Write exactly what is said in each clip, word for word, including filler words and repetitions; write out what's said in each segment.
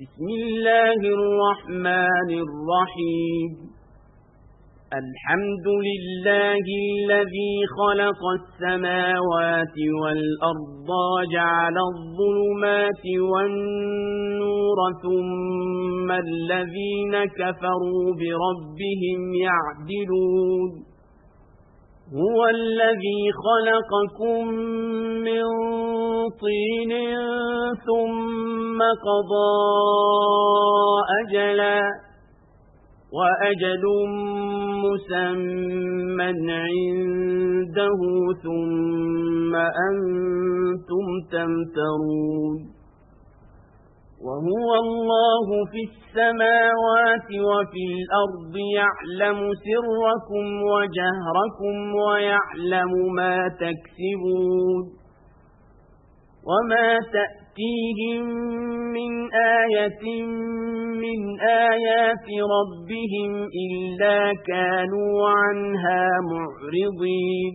بسم الله الرحمن الرحيم الحمد لله الذي خلق السماوات والأرض وجعل الظلمات والنور ثم الذين كفروا بربهم يعدلون هو الذي خلقكم من طين ثم قضى أجلا وأجل مسمى عنده ثم أنتم تمترون وهو الله في السماوات وفي الأرض يعلم سركم وجهركم ويعلم ما تكسبون وما تأتيهم من آية من آيات ربهم إلا كانوا عنها معرضين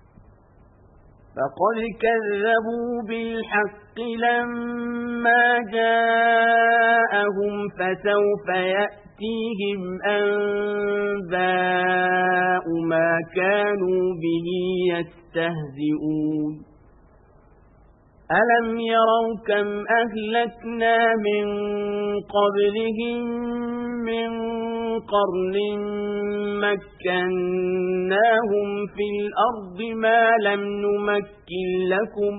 فقد كذبوا بالحق لما جاءهم فسوف يأتيهم أنباء ما كانوا به يستهزئون ألم يروا كم أهلكنا من قبلهم من قرن مكناهم في الأرض ما لم نمكن لكم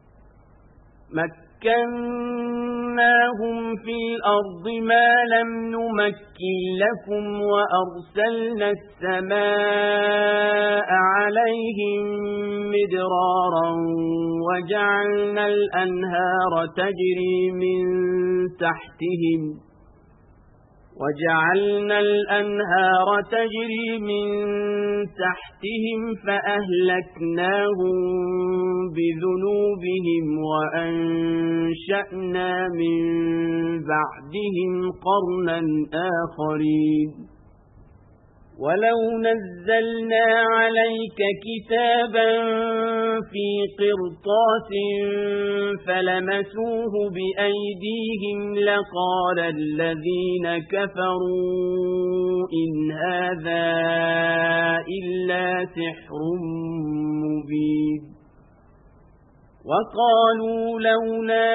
مكناهم في الأرض ما لم نمكن لكم وأرسلنا السماء عليهم مدرارا وجعلنا الأنهار تجري من تحتهم وجعلنا الأنهار تجري من تحتهم فأهلكناهم بذنوبهم وأنشأنا من بعدهم قرنا آخرين ولو نزلنا عليك كتابا في قرطاس فلمسوه بأيديهم لقال الذين كفروا إن هذا إلا سحر مبين وقالوا لولا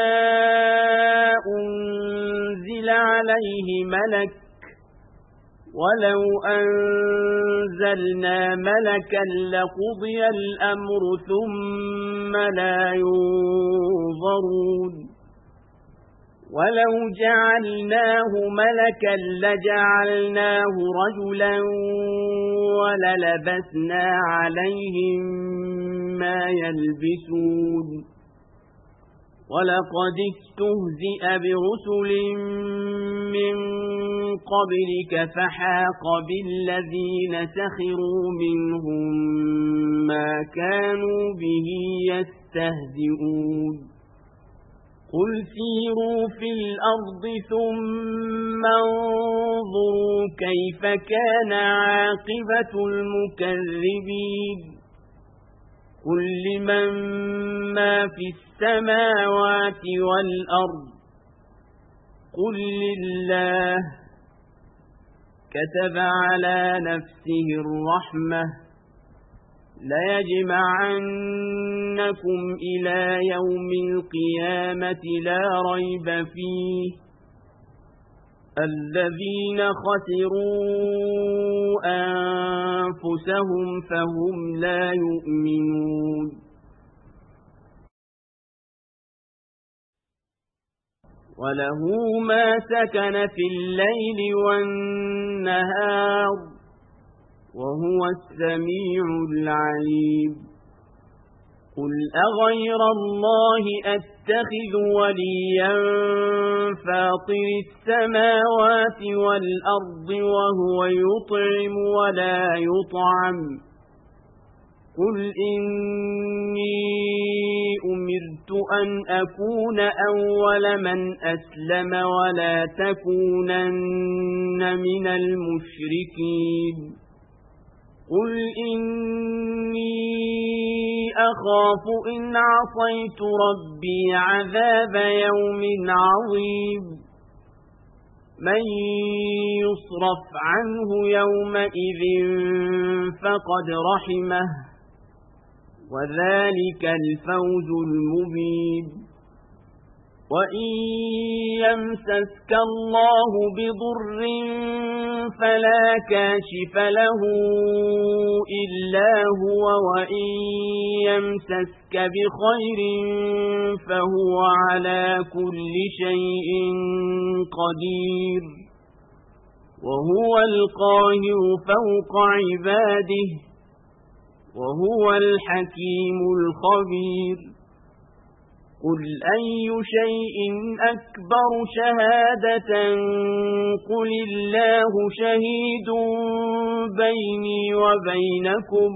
أنزل عليه ملك ولو أنزلنا ملكا لقضي الأمر ثم لا ينظرون ولو جعلناه ملكا لجعلناه رجلا وللبسنا عليهم ما يلبسون ولقد استهزئ برسل من قبلك فحاق بالذين سخروا منهم ما كانوا به يستهزئون قل سيروا في الأرض ثم انظروا كيف كان عاقبة المكذبين قل لمن ما في السماوات والأرض قل لله كتب على نفسه الرحمة ليجمعنكم إلى يوم القيامة لا ريب فيه الذين خسروا أنفسهم فهم لا يؤمنون وله ما سكن في الليل والنهار وهو السميع العليم قل أغير الله أتخذ وليا فاطر السماوات والأرض وهو يطعم ولا يطعم قل إني أمرت أن أكون أول من أسلم ولا تكونن من المشركين قل إني أخاف إن عصيت ربي عذاب يوم عظيم من يصرف عنه يومئذ فقد رحمه وذلك الفوز المبين وإن يمسسك الله بضر فلا كاشف له إلا هو وإن يمسسك بخير فهو على كل شيء قدير وهو القاهر فوق عباده وهو الحكيم الخبير قل أي شيء أكبر شهادة قل الله شهيد بيني وبينكم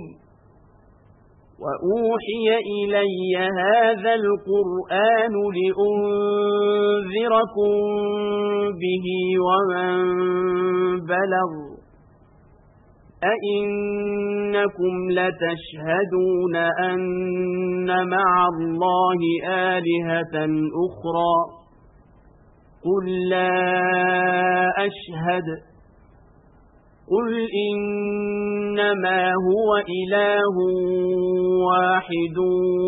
وأوحي إلي هذا القرآن لأنذركم به ومن بلغ أئنكم لتشهدون أن مع الله آلهة أخرى قل لا أشهد قل إنما هو إله واحد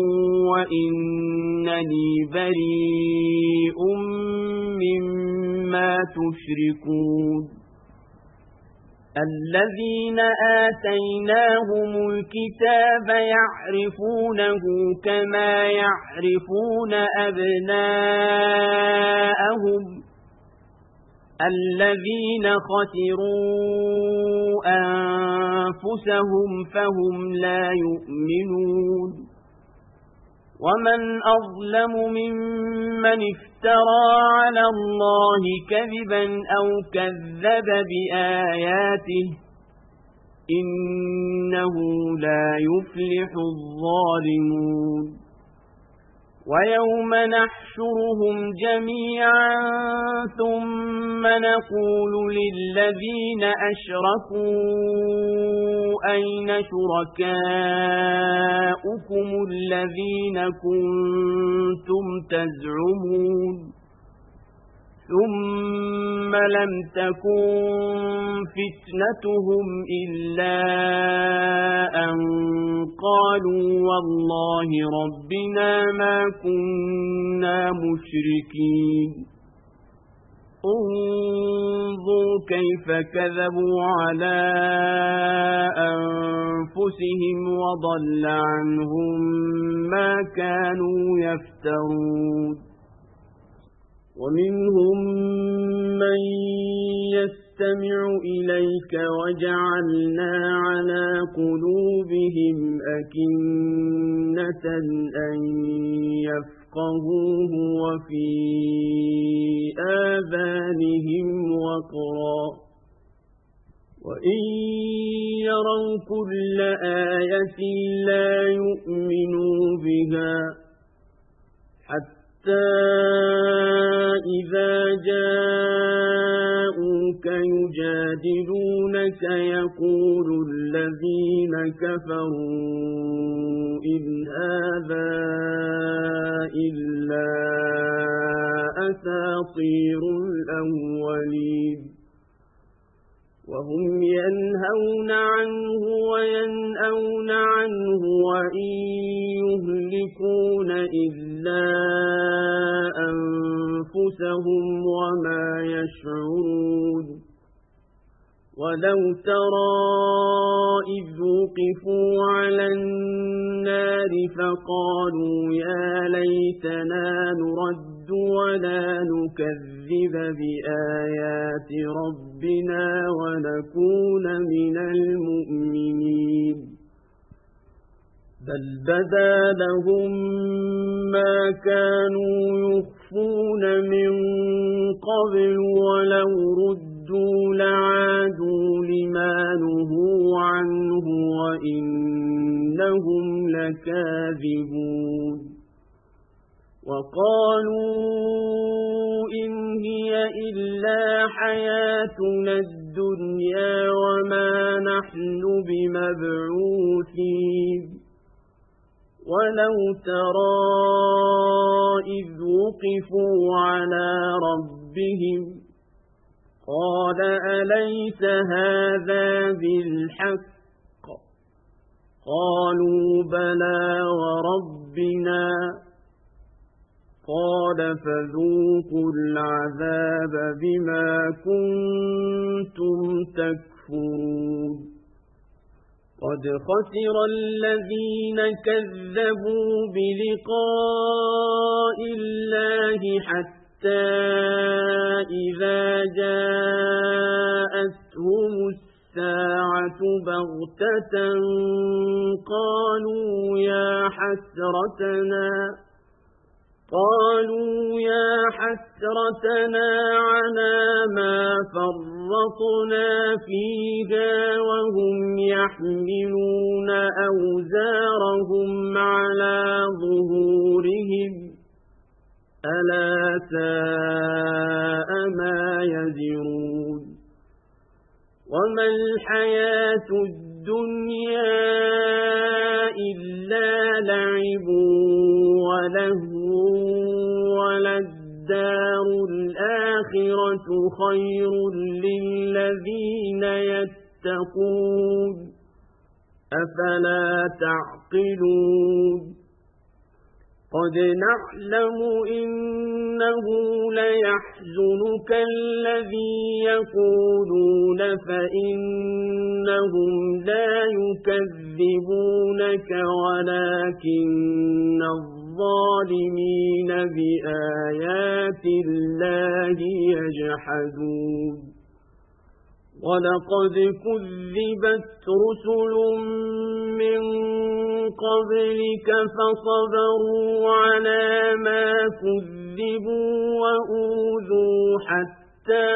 وإنني بريء مما تشركون الذين آتيناهم الكتاب يعرفونه كما يعرفون أبناءهم الذين خسروا أنفسهم فهم لا يؤمنون ومن أظلم ممن افترى على الله كذبا أو كذب بآياته إنه لا يفلح الظالمون ويوم نحشرهم جميعا ثم نقول للذين أشركوا أين شركاؤكم الذين كنتم تزعمون ثم لم تكن فتنتهم إلا أن قالوا والله ربنا ما كنا مشركين انظروا كيف كذبوا على أنفسهم وضل عنهم ما كانوا يفترون ومنهم من يستمع إليك وجعلنا على قلوبهم أكنة أن يفقهوه وفي آذانهم وقرا وإن يروا كل آية لا يؤمنوا بها حتى إذا جاءوك يجادلونك يقول الذين كفروا إن هذا إلا أساطير الأولين وهم ينهون عنه وينأون عنه وإن يهلكون إلا أنفسهم وما يشعرون ولو ترى إذ وقفوا على النار فقالوا يا ليتنا نرد ولا نكذب بآيات ربنا ونكون من المؤمنين بل بدا لهم ما كانوا يخفون من قبل ولو ردوا لعادوا لما نهوا عنه وإنهم لكاذبون وقالوا إن هي إلا حياتنا الدنيا وما نحن بمبعوثين ولو ترى إذ وقفوا على ربهم قال أليس هذا بالحق قالوا بلى وربنا قال فذوقوا العذاب بما كنتم تكفرون قد خسر الذين كذبوا بلقاء الله حتى إذا جاءتهم الساعة بغتة قالوا يا حسرتنا قالوا يا حسرتنا على ما فرطنا فيها وهم يحملون أوزارهم على ظهورهم ألا ساء ما يزرون وما الحياة الدنيا إلا لعب ولهو وللدار الآخرة خير للذين يتقون أفلا تعقلون قد نعلم إنه ليحزنك الذي يقولون فإنهم لا يكذبونك ولكن الظالمين بآيات الله يجحدون ولقد كذبت رسل من قبلك فصبروا على ما كذبوا وأوذوا حتى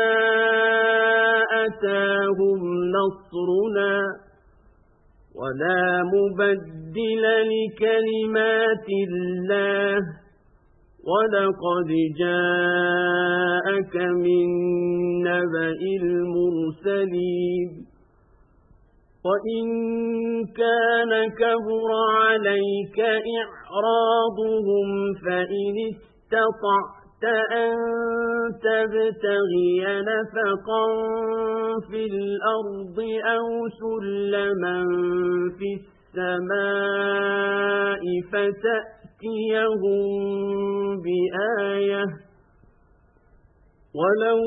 أتاهم نصرنا ولا مبدل لكلمات الله ولقد جاءك من نبأ المرسلين وإن كان كبر عليك إعراضهم فإن استطعت أن تبتغي نفقا في الأرض أو سلما في السماء فتأتيهم بآية ولو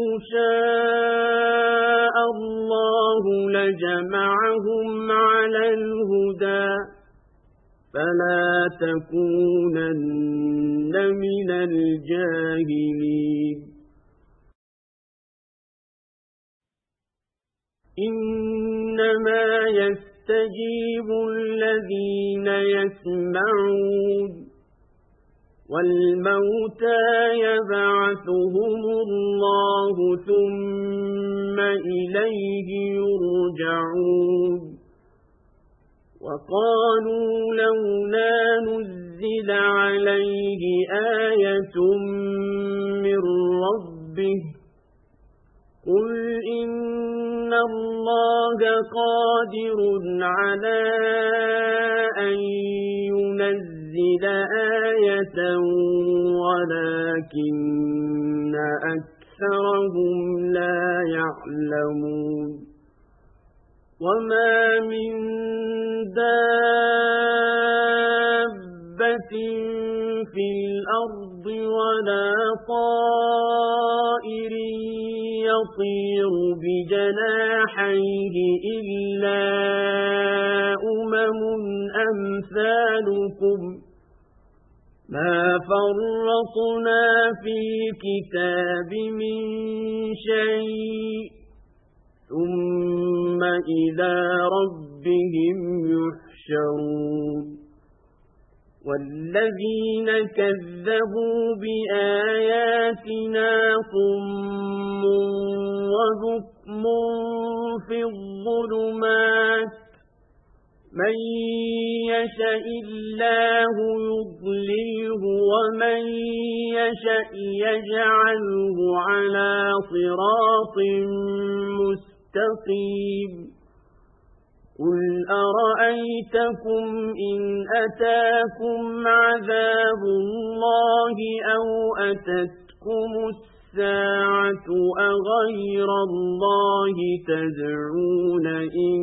شاء الله لجمعهم على الهدى فلا تكونن من الجاهلين إنما يستجيب الذين يسمعون والموتى يبعثهم الله ثم إليه يرجعون وقالوا لولا نزل عليه آية من ربه قل إن الله قادر على أن ينزل آية ولكن أكثرهم لا يعلمون وما من دابة في الأرض ولا طائر يطير بجناحيه إلا أمم أمثالكم ما فرطنا في الكتاب من شيء ثم إلى ربهم يحشرون والذين كذبوا بآياتنا صم وبكم في الظلمات من يشاء الله يضلله ومن يشاء يجعله على صراط مستقيم قل أرأيتكم إن أتاكم عذاب الله أو أتتكم الساعة أغير الله تدعون إن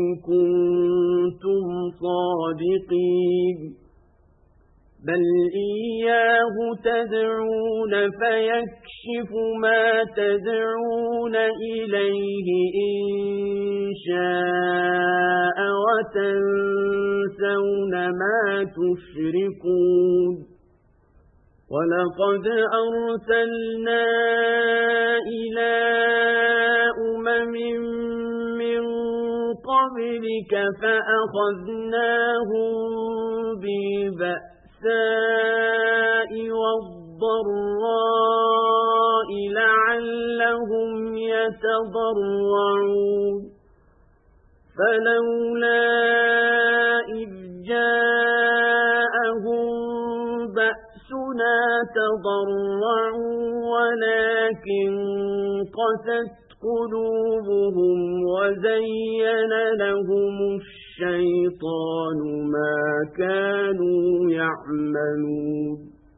كنتم صادقين بل إياه تدعون فيكشف ما تدعون إليه إن شاء وتنسون ما تشركون ولقد أرسلنا إلى أمم من قبلك فأخذناهم بالبأساء والضراء لعلهم يتضرعون فلولا إذ جاءهم بأسنا تضرعوا ولكن قست قلوبهم وزين لهم الشيطان ما كانوا يعملون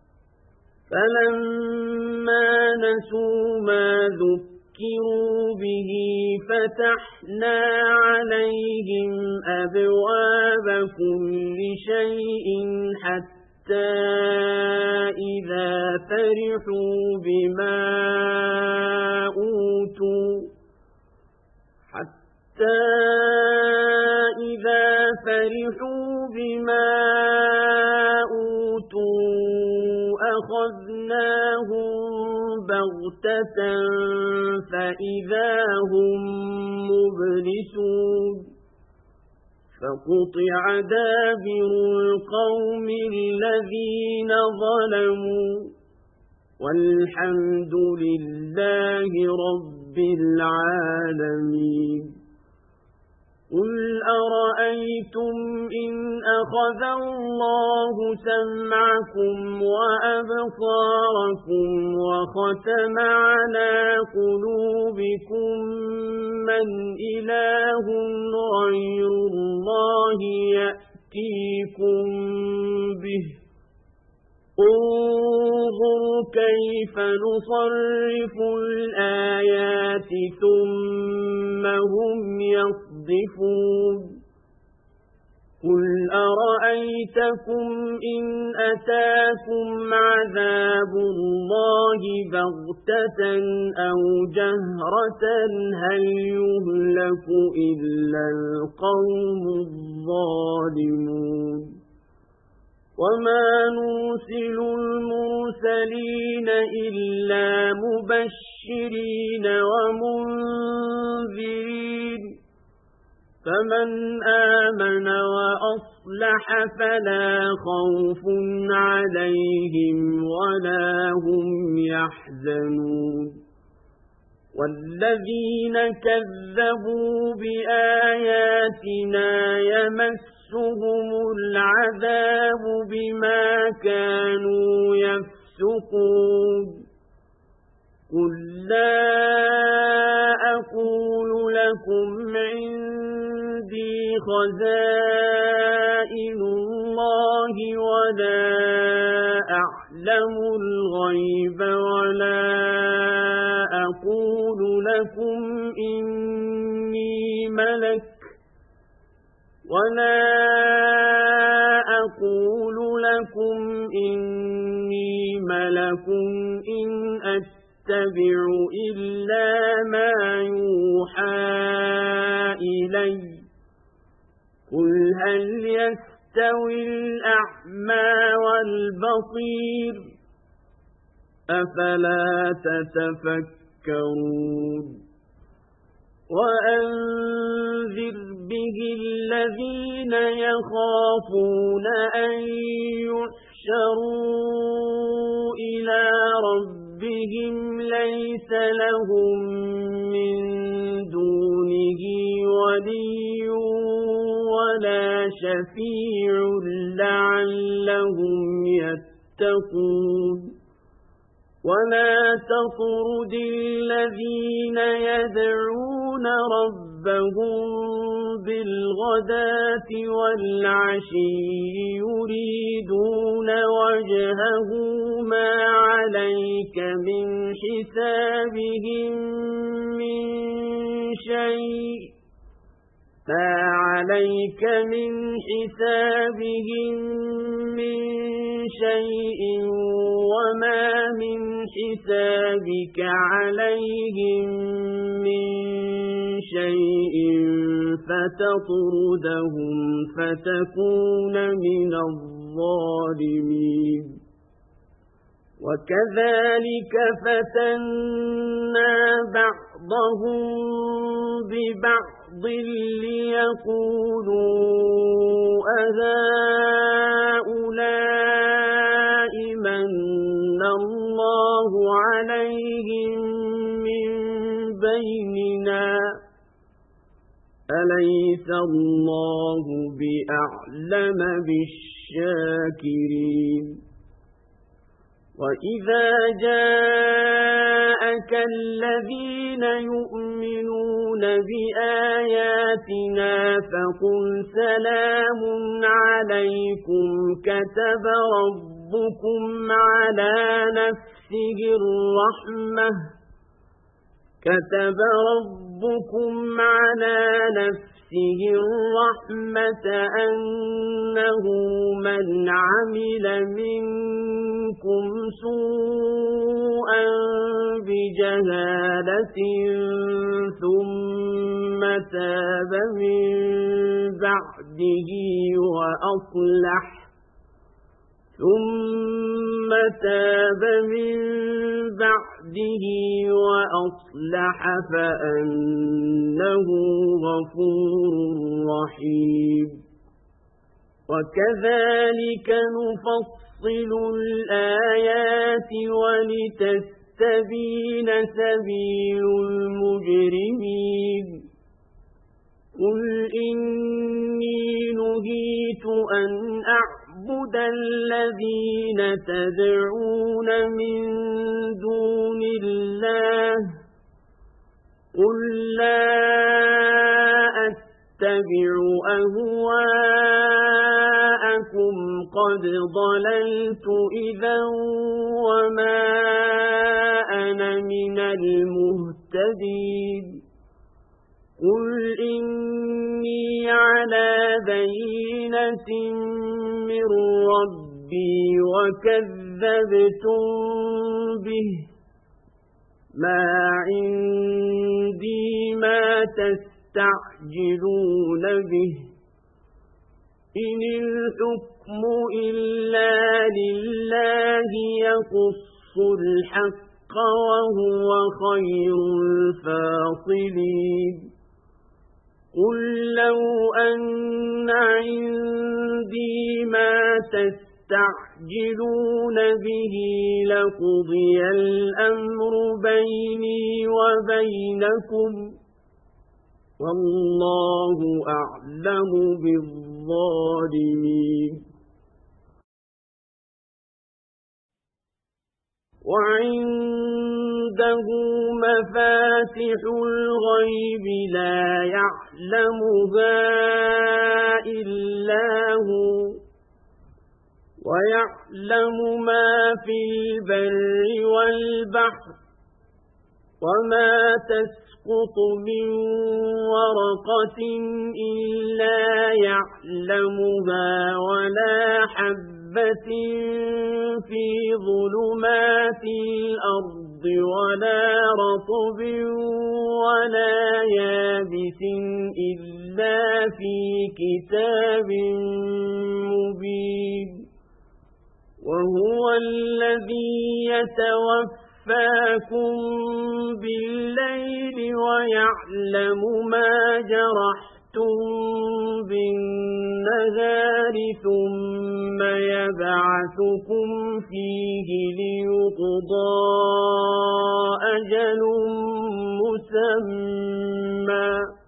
فلما نسوا ما ذكروا به فتحنا عليهم أبواب كل شيء حتى حتى إذا فرحوا بما أوتوا حتى إذا فرحوا بما أوتوا أخذناهم بغتة فإذا هم مبلسون فقطع دابر القوم الذين ظلموا والحمد لله رب العالمين قل أرأيتم إن أخذ الله سمعكم وأبصاركم وختم على قلوبكم من إله غير الله يأتيكم به انظر كيف نصرف الآيات ثم هم يصدفون قل أرأيتكم إن أتاكم عذاب الله بغتة أو جهرة هل يهلك إلا القوم الظالمون وما نرسل المرسلين إلا مبشرين ومنذرين فمن آمن وأصلح فلا خوف عليهم ولا هم يحزنون والذين كذبوا بآياتنا يمسهم العذاب بما كانوا يفسقون قل لا أقول لكم عندي خزائن الله ولا أعلم الغيب ولا أقول لكم إني ملك ولا أقول لكم إني ملك إن أتبع إلا ما يوحى إلي قل هل يستوي الأعمى والبصير أفلا تتفكرون وأنذر به الذين يخافون أن يحشروا إلى ربهم ليس لهم من دونه ولي ولا شفيع لعلهم يتقون ولا تطرد الذين يدعون ربهم بالغداة والعشي يريدون وجهه ما عليك من حسابهم من شيء ما عليك من حسابهم من شيء وما من حسابك عليهم من شيء فتطردهم فتكون من الظالمين وكذلك فتنا بعضهم ببعض ليقولوا أهؤلاء من الله عليهم من بيننا أليس الله بأعلم بالشاكرين وإذا جاءك الذين يؤمنون بآياتنا فقل سلام عليكم كتب ربكم على نفسه الرحمة كتب ربكم على نفسه الرحمة أنه من عمل منكم سوءا بجهالة ثم تاب من بعده وأصلح ثم تاب من بعده وأصلح فأنه غفور رحيم وكذلك نفصل الآيات ولتستبين سبيل المجرمين قل إني نهيت أن أعبد الذين تدعون من دون الله قل لا أتبع أهواءكم قد ضللت إذا وما أنا من المهتدين قل إني على بينة من ربي وكذبتم به ما عندي ما تستعجلون به إن الحكم إلا لله يقص الحق وهو خير الفاصلين قل لو أن عندي ما تستعجلون به لقضي الأمر بيني وبينكم والله أعلم بالظالمين وعنده مفاتح الغيب لا يعلمها إلا هو ويعلم ما في البر والبحر وما تسقط من ورقة إلا يعلمها ولا حبة في ظلمات الأرض ولا رطب ولا يابس إلا في كتاب مبين وهو الذي يتوفاكم بالليل ويعلم ما جرحتم بالنهار ثم يبعثكم فيه ليقضى أجل مسمى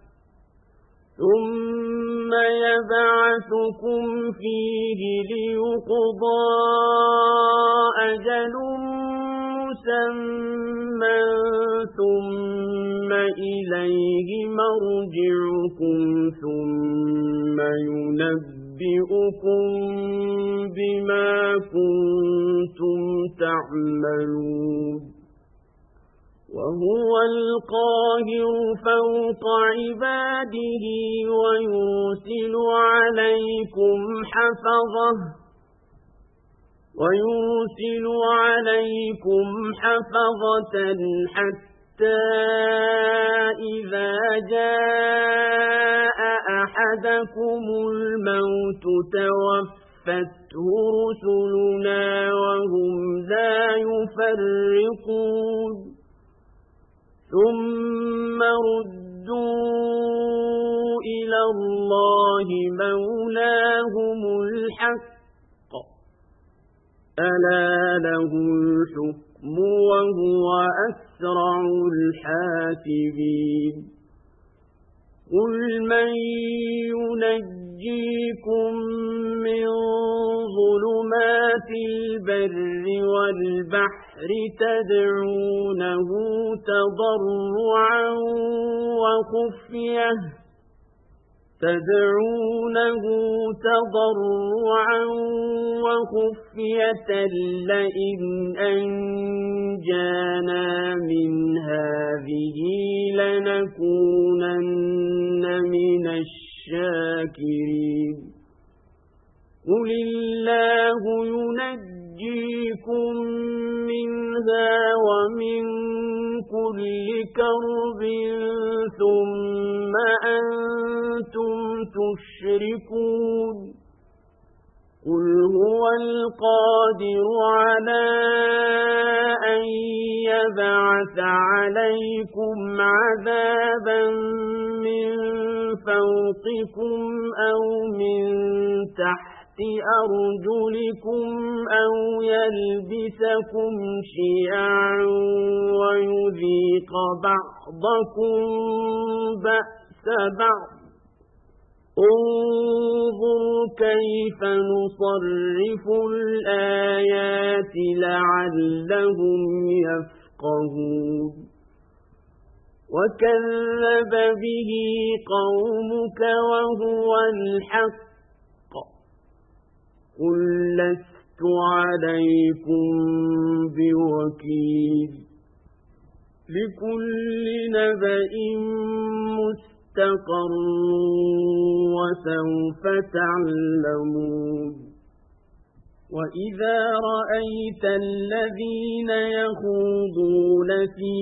ثم يبعثكم فيه ليقضى أجل مسمى مسمى ثم إليه مرجعكم ثم ينبئكم بما كنتم تعملون وهو القاهر فوق عباده ويرسل عليكم حفظه ويرسل عليكم حفظة حتى إذا جاء أحدكم الموت توفته رسلنا وهم لا يفرقون ثم ردوا إلى الله مولاهم الحق ألا له الحكم وهو أسرع الحاسبين قل من ينجيكم من ظلمات البر والبحر تدعونه تضرعا وخفية تدعونه تضرعا وخفية لئن أنجانا من هذه لنكونن من الشاكرين قل الله ينجيكم منها ومن كل كرب ثم أنتم تشركون قل هو القادر على أن يبعث عليكم عذابا من فوقكم أو من تحت أرجلكم أو يلبسكم شيعا ويذيق بعضكم بأس بعض انظر كيف نصرف الآيات لعلهم يفقهون وكذب به قومك وهو الحق قل لست عليكم بوكيل لكل نبأ مستقر وسوف تعلمون وإذا رأيت الذين يخوضون في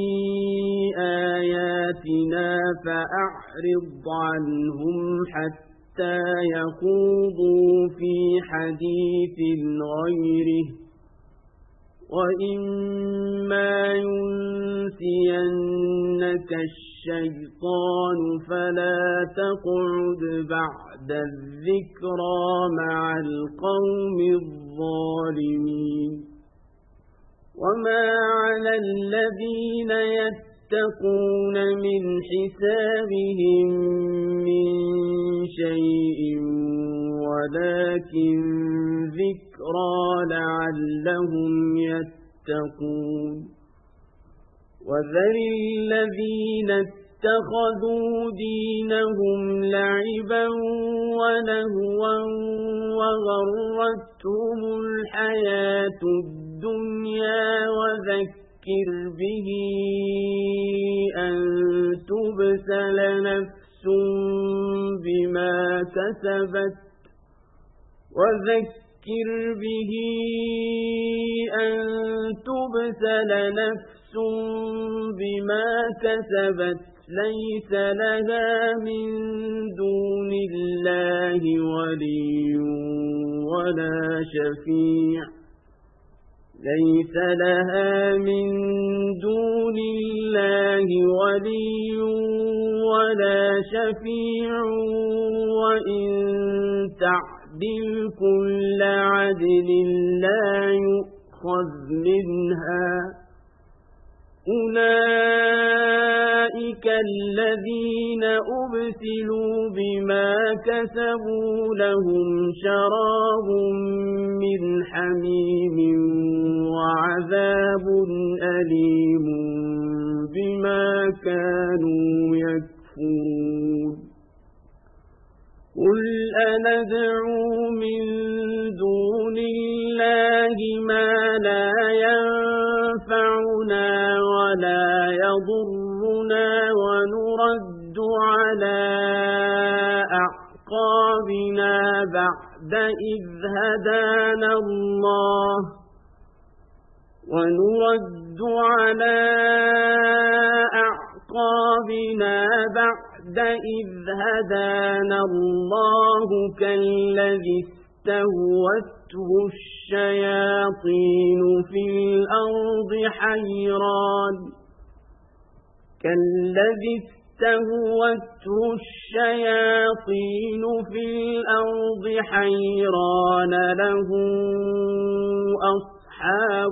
آياتنا فأعرض عنهم حتى يخوضوا في حديث غيره وإما ينسينك الشيطان فلا تقعد بعد الذكرى مع القوم الظالمين وما على الذين يتقون من حسابهم من شيء ولكن ذكرى لعلهم يتقون وذر الذين اتخذوا دينهم لعبا ولهوا وغرتهم الحياة الدنيا وذكر به أن تبسل نفس بما كسبت وذكر به أن تبسل نفس بما كسبت ليس لها من دون الله ولي ولا شفيع ليس لها من دون الله ولي ولا شفيع وإن تعدل كل عدل لا يؤخذ منها أولئك أولئك الذين أبسلوا بما كسبوا لهم شراب من حميم وعذاب أليم بما كانوا يكفرون قل أندعو من دون الله ما لا ينفعنا ولا يضرنا ونرد على أعقابنا بعد إذ هدانا الله ونرد على أعقابنا بعد إذ هدانا الله كالذي استهوته الشياطين في الأرض حيران كالذي استهوته الشياطين في الأرض حيران له أصحاب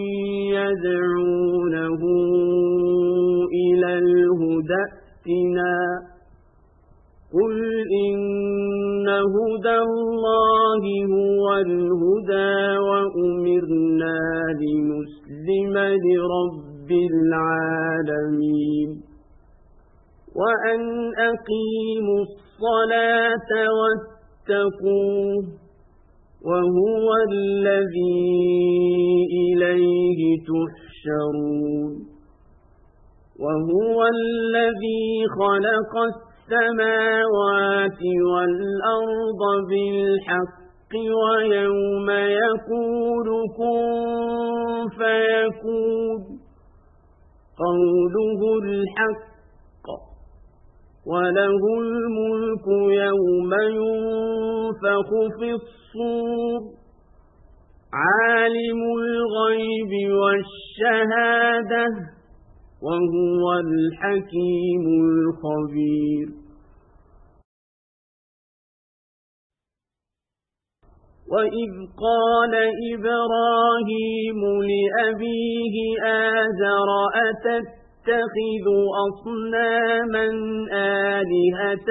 يدعونه إلى الهدى ائتنا قل إن هدى الله هو الهدى وأمرنا لنسلم لرب العالمين وأن أقيموا الصلاة واتقوه وهو الذي إليه تحشرون وهو الذي خلق السماوات والأرض بالحق ويوم يقول كن فيكون قوله الحق وله الملك يوم ينفخ في الصور عالم الغيب والشهادة وهو الحكيم الخبير وإذ قال إبراهيم لأبيه آزر أتتخذ أصناما آلهة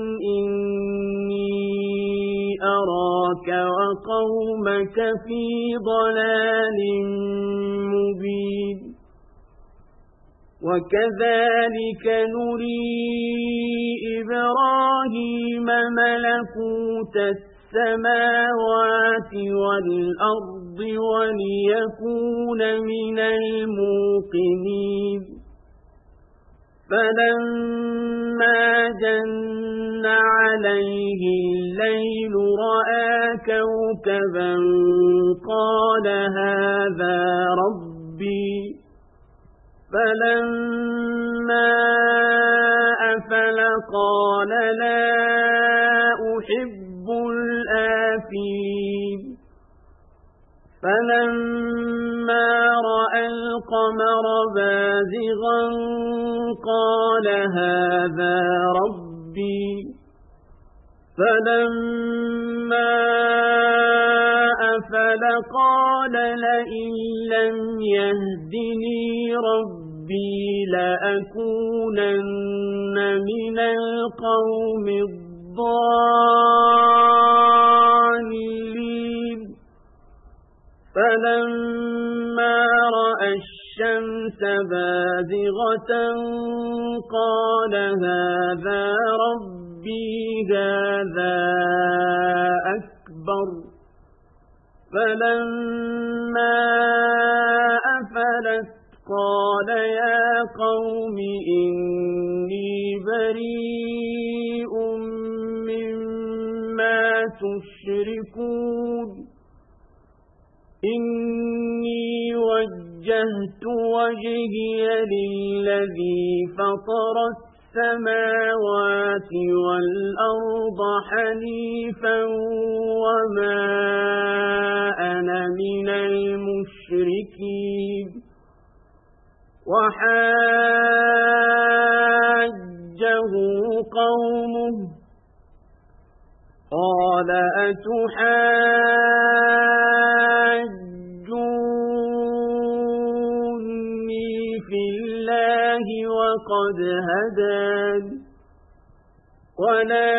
إني أراك وقومك في ضلال مبين وكذلك نري إبراهيم ملكوت السماوات والأرض وليكون من الموقنين فلما جن عليه الليل رأى كوكبا قال هذا ربي فلما أفل قال لا أحب الآفلين فلما رأى القمر بازغا قال هذا ربي فلما أفل قال لئن لم يهدني ربي لأكونن من القوم الضالين فلما رأى الشمس بازغة قال هذا ربي هذا أكبر فلما أفلت قال يا قوم إني بريء مما تشركون إني وجهت وجهي للذي فطر السماوات والأرض حنيفا وما أنا من المشركين وحاجه قومه قال أتحاجوني في الله الله وقد هدان ولا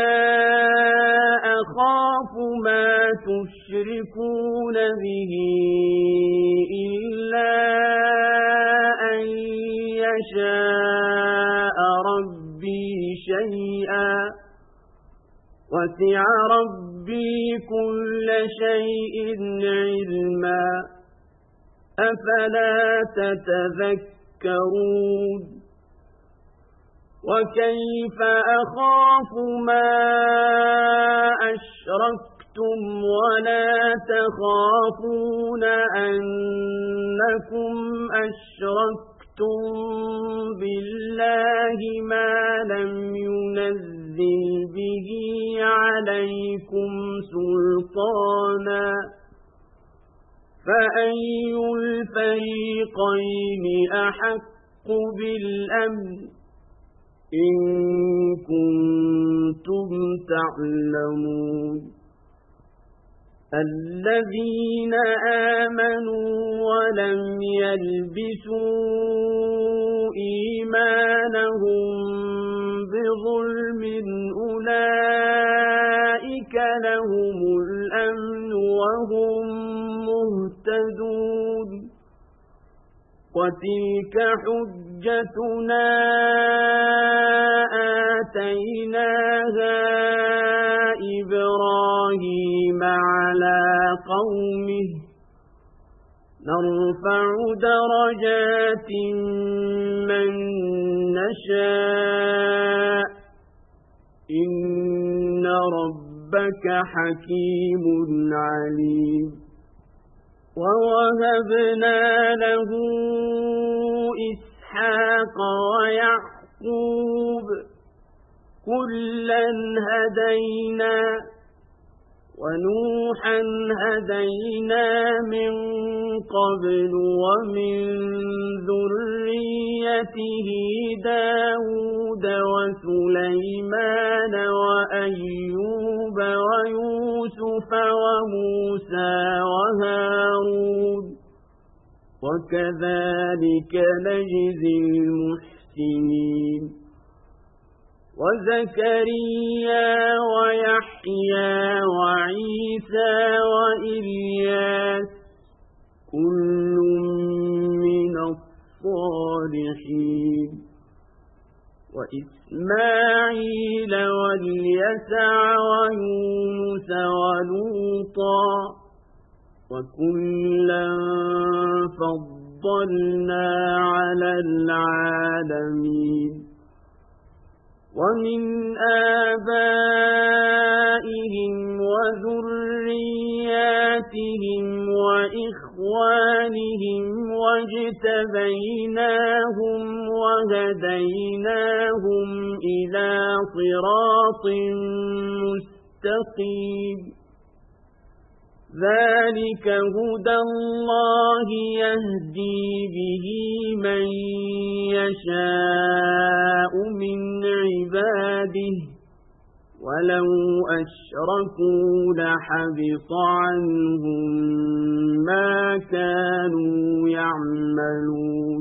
أخاف ما تشركون به إلا أن يشاء ربي شيئا وسع ربي كل شيء علما أفلا تتذكرون وكيف أخاف ما أشركتم ولا تخافون أنكم أشركتم بالله ما لم ينزل به عليكم سلطانا فأي الفريقين أحق بالأمن إن كنتم تعلمون الذين آمنوا ولم يلبسوا إيمانهم بظلم أولئك لهم الأمن وهم مهتدون وتلك حجتنا آتيناها إبراهيم على قومه نرفع درجات من نشاء إن ربك حكيم عليم ووهبنا له إسحاق ويعقوب كلا هدينا ونوحا هدينا من قبل ومن ذريته داود وسليمان وأيوب ويوسف وموسى وهارون وكذلك نجزي المحسنين وزكريا ويحيى وعيسى وإلياس كل من الصالحين وإسماعيل واليسع ويونس ولوطا وكلا فضلنا على العالمين ومن آبائهم وذرياتهم وإخوانهم واجتبيناهم وهديناهم إلى صراط مستقيم ذلك هدى الله يهدي به من يشاء من عباده ولو أشركوا لحبط عنهم ما كانوا يعملون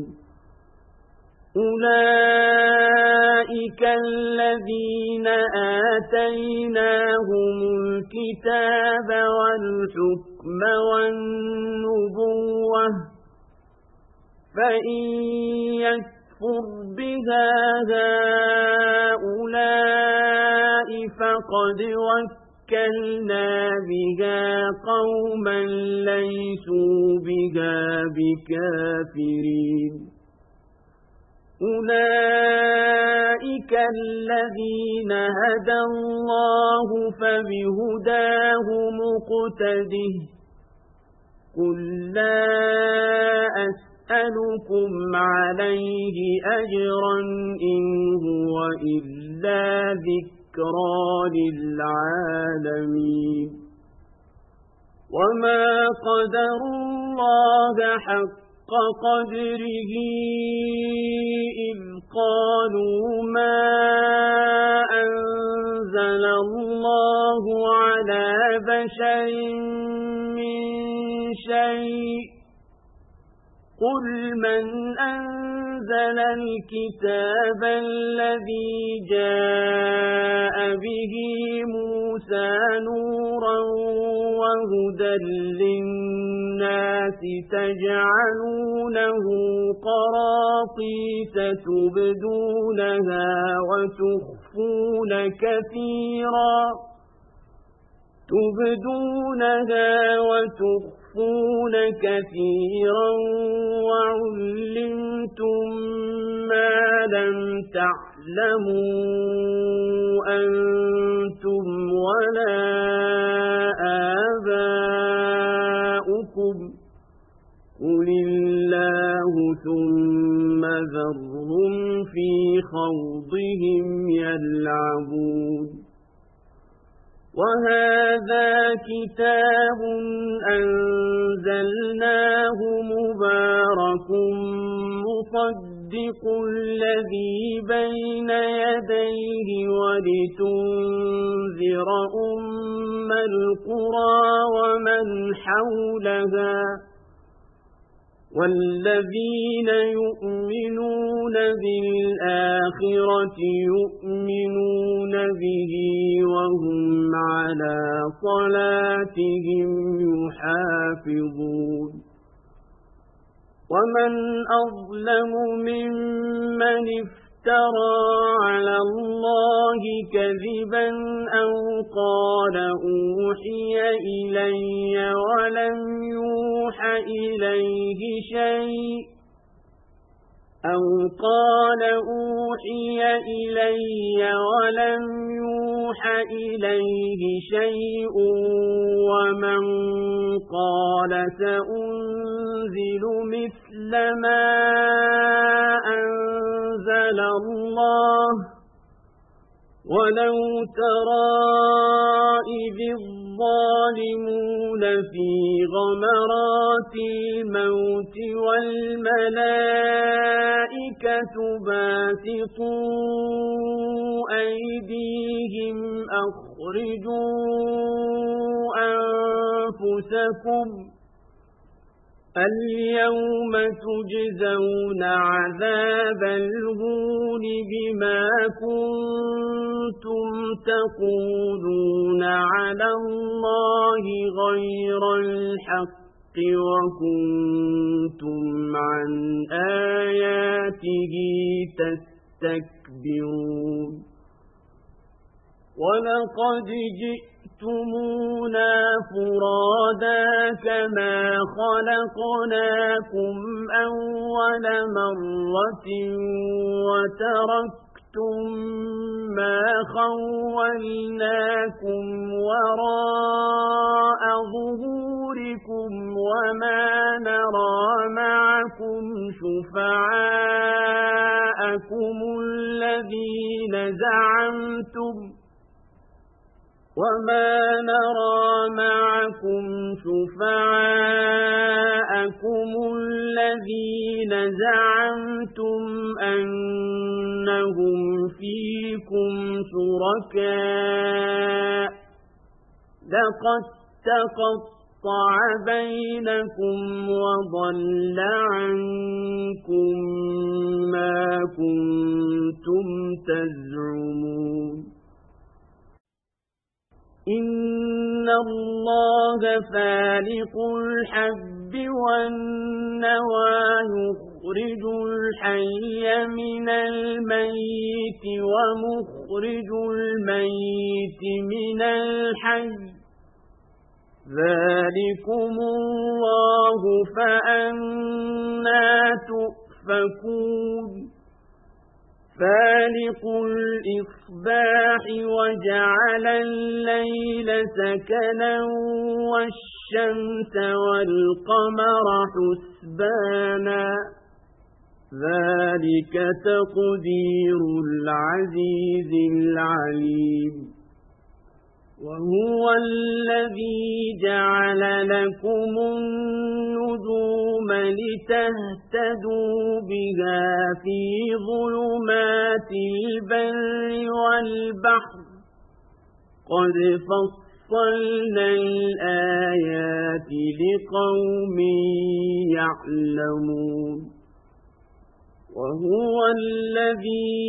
أولئك الذين آتيناهم الكتاب والحكم والنبوة فإن يكفر بها هؤلاء فقد وكلنا بها قوما ليسوا بها بكافرين أولئك الذين هدى الله فبهداه مقتده قل لا أسألكم عليه أجرا إن هو إلا ذكرى للعالمين وما قدروا الله حق قدره إذ قالوا ما أنزل الله على بشر من شيء قل من أنزل أنزل الكتاب الذي جاء به موسى نورا وهدى للناس تجعلونه قراطيس تبدونها وتخفون كثيرا تبدونها وتخفون كثيرا وعلمتم ما لم تعلموا أنتم ولا آباؤكم قل الله ثم ذرهم في خوضهم يلعبون وهذا كتاب أنزلناه مبارك مصدق الذي بين يديه ولتنذر أم القرى ومن حولها والذين يؤمنون بالآخرة يؤمنون به وهم على صلاتهم يحافظون ومن أظلم ممن افترى على الله كذبا أو قال أوحي إلي ولم يوح إليه شيء أو قال أوحي إلي ولم يوح إليه شيء ومن قال سأنزل مثل ما أنزل الله ولو ترى إذ الظالمون في غمرات الموت والملائكة باسطوا أيديهم أخرجوا أنفسكم اليوم تجزون عذاب الهون بما كنتم تقولون على الله غير الحق وكنتم عن آياته تستكبرون ولقد جئتمونا فرادا كما خلقناكم أول مرة وتركتم ما خولناكم وراء ظهوركم وما نرى معكم شفعاءكم الذين زعمتم وما نرى معكم شفعاءكم الذين زعمتم أنهم فيكم شركاء لقد تقطع بينكم وضل عنكم ما كنتم تزعمون إن الله فالق الحب والنوى يخرج الحي من الميت ومخرج الميت من الحي ذلكم الله فأنى تؤفكون فالق الإصباح وجعل الليل سكنا والشمس والقمر حسبانا ذلك تقدير العزيز العليم وهو الذي جعل لكم النجوم لتهتدوا بها في ظلمات البر والبحر قد فصلنا الآيات لقوم يعلمون وهو الذي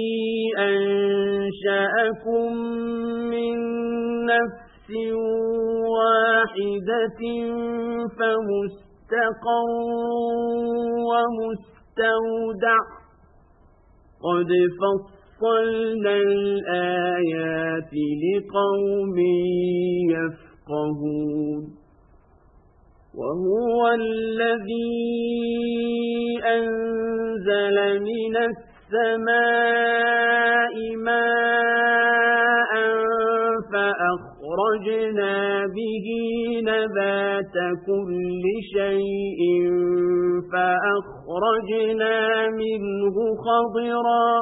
أنشأكم من نفس واحدة فمستقر ومستودع قد فصلنا الآيات لقوم يفقهون وهو الذي أنزل من السماء ماء فأخرجنا به نبات كل شيء فأخرجنا منه خضرا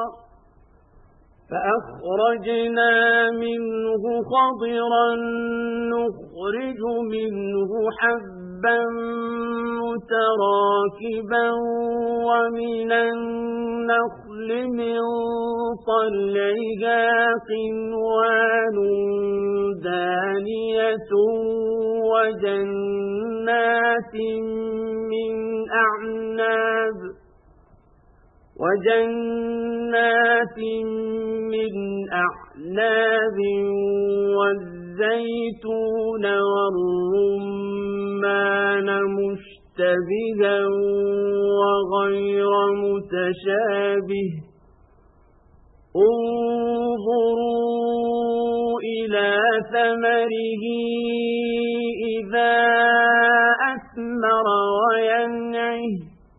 فأخرجنا منه خضرا نخرج منه حبا متراكبا ومن النخل من طلعها قنوان دانية وجنات من أعناب وجنات من أعناب والزيتون والرمان مشتبها وغير متشابه انظروا إلى ثمره إذا أثمر وينعه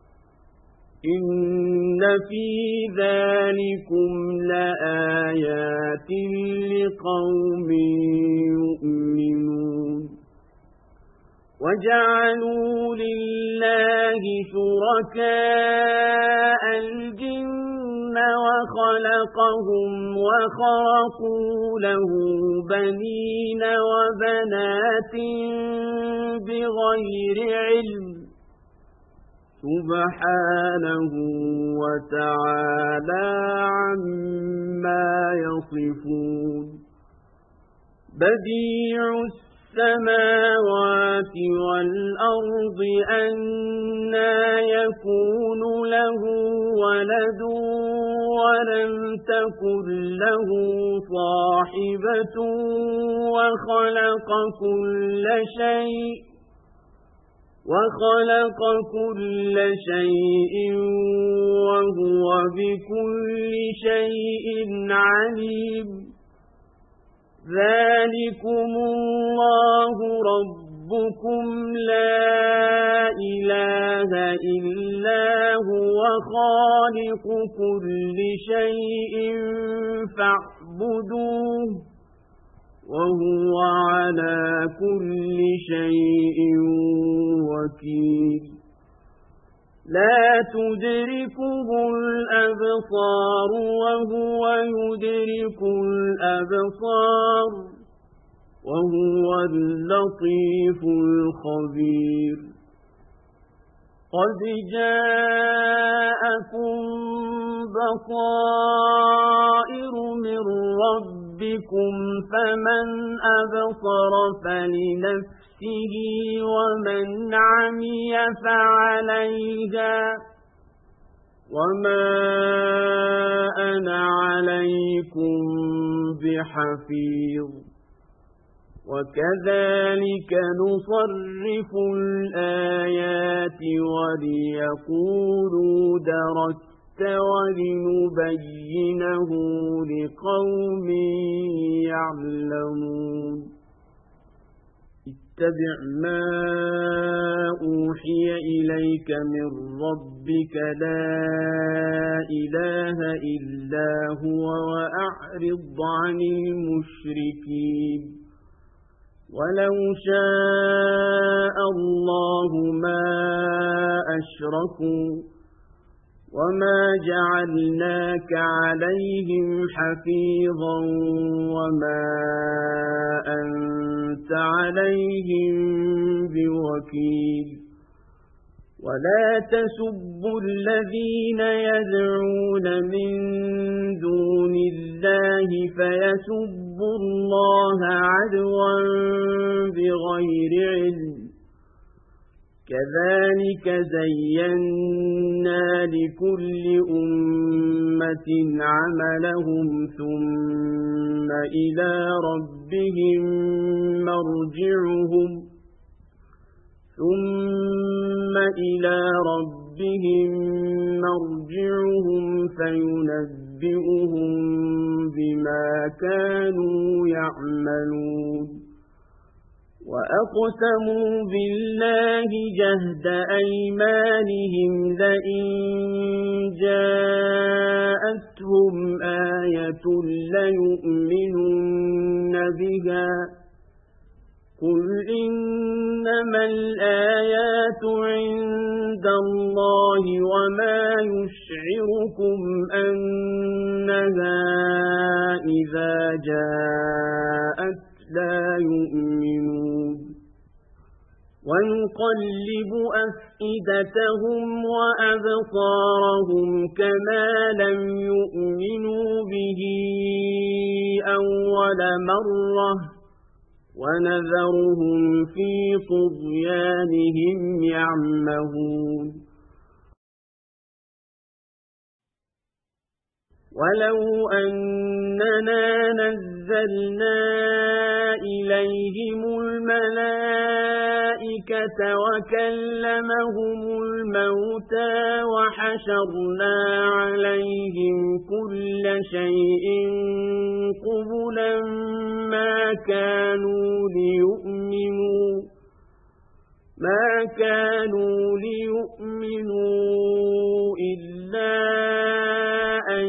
إن في ذلكم لآيات لقوم يؤمنون وجعلوا لله شركاء الجن وخلقهم وخرقوا له بنين وبنات بغير علم سبحانه وتعالى عما يصفون بديع السماوات والأرض أنى يكون له ولد ولم تكن له صاحبة وخلق كل شيء وخلق كل شيء وهو بكل شيء عليم ذلكم الله ربكم لا إله إلا هو خالق كل شيء فاعبدوه وهو على كل شيء وكيل لا تدركه الأبصار وهو يدرك الأبصار وهو اللطيف الخبير قد جاءكم بصائر من ربكم فمن أبصر فلنفسه ومن عمي فعليها وما أنا عليكم بحفيظ وكذلك نصرف الآيات وليقولوا درست ولنبينه لقوم يعلمون اتبع ما أوحي إليك من ربك لا إله إلا هو وأعرض عن المشركين ولو شاء الله ما أشركوا وما جعلناك عليهم حفيظا وما أنت عليهم بوكيل ولا تسبوا الذين يدعون من دون الله فيسبوا الله عدوا بغير علم كذلك زينا لكل أمة عملهم ثم إلى ربهم مرجعهم ثم إلى ربهم مرجعهم فينبئهم بما كانوا يعملون وأقسموا بالله جهد أيمانهم لئن جاءتهم آية ليؤمنن بها قل إنما الآيات عند الله وما يشعركم أنها إذا جاءت لا يؤمنون ونقلب أفئدتهم وأبصارهم كما لم يؤمنوا به أول مرة ونذرهم في طغيانهم يعمهون ولو أننا نزلنا إليهم الملائكة وكلمهم الموتى وحشرنا عليهم كل شيء قبلا ما كانوا ليؤمنوا ما كانوا ليؤمنوا إلا أن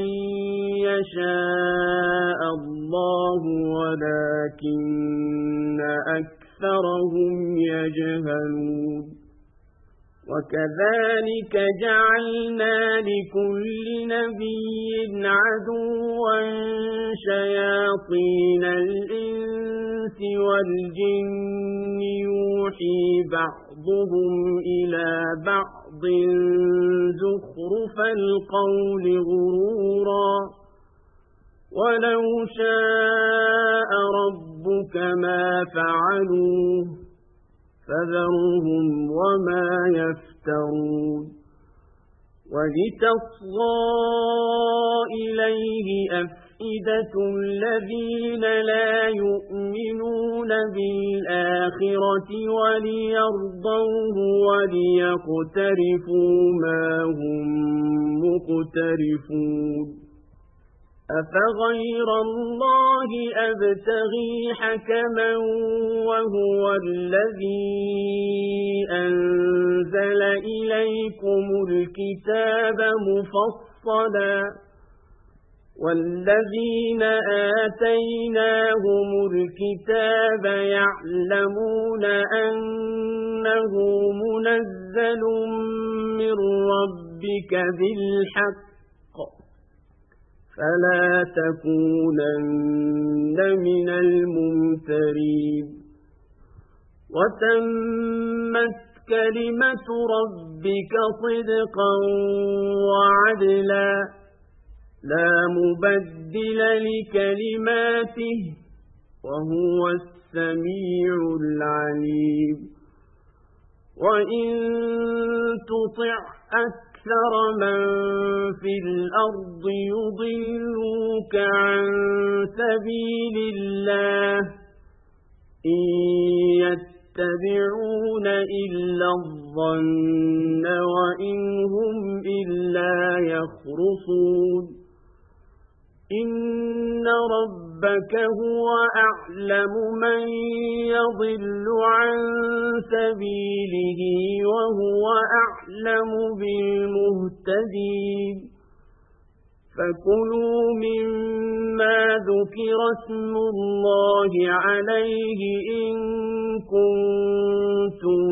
يشاء الله ولكن أكثرهم يجهلون وكذلك جعلنا لكل نبي عدوا شياطين الإنس والجن يوحي بعضهم إلى بعض زخرف القول غرورا ولو شاء ربك ما فعلوه فذرهم وما يفترون ولتصغى إليه أفئدة الذين لا يؤمنون بالآخرة وليرضوه وليقترفوا ما هم مقترفون أفغير الله أبتغي حكما وهو الذي أنزل إليكم الكتاب مفصلا والذين آتيناهم الكتاب يعلمون أنه منزل من ربك بالحق فلا تكونن من الممترين وتمت كلمة ربك صدقا وعدلا لا مبدل لكلماته وهو السميع العليم وإن تطع أكثر من في الأرض يضلوك عن سبيل الله إن يتبعون إلا الظن وإن هم إلا يخرصون إن ربك هو أعلم من يضل عن سبيله وهو أعلم بالمهتدين فكلوا مما ذكر اسم الله عليه إن كنتم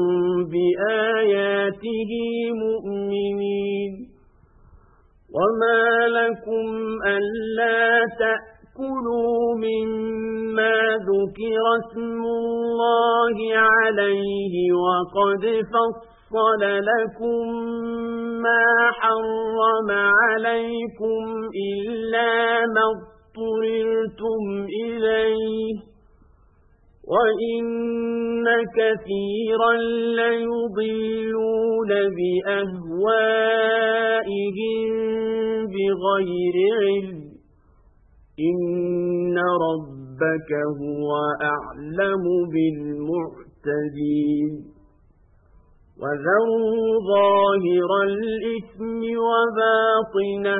بآياته مؤمنين وما لكم ألا تأكلوا مما ذكر اسم الله عليه وقد فصل لكم ما حرم عليكم إلا ما اضطررتم إليه وَإِنَّ كَثِيرًا لَيُضِلُّونَ بِأَهْوَائِهِمْ بِغَيْرِ عِلْمٍ إِنَّ رَبَّكَ هُوَ أَعْلَمُ بِالْمُعْتَدِينَ وَذَرُوا ظَاهِرَ الْإِثْمِ وَبَاطِنَهُ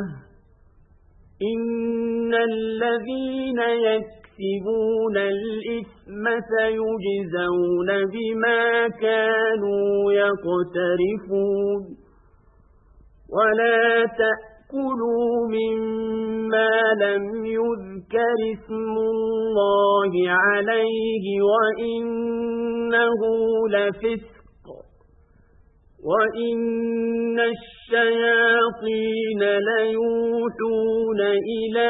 إِنَّ الَّذِينَ يَكْسِبُونَ الْإِثْمَ سَيُجْزَوْنَ بِمَا كَانُوا يَقْتَرِفُونَ وَلَا تَأْكُلُوا مِمَّا لَمْ يُذْكَرِ اسْمُ اللَّهِ عَلَيْهِ وَإِنَّهُ لَفِسْقٌ وَإِنَّ الشَّيَاطِينَ لَيُوحُونَ إِلَى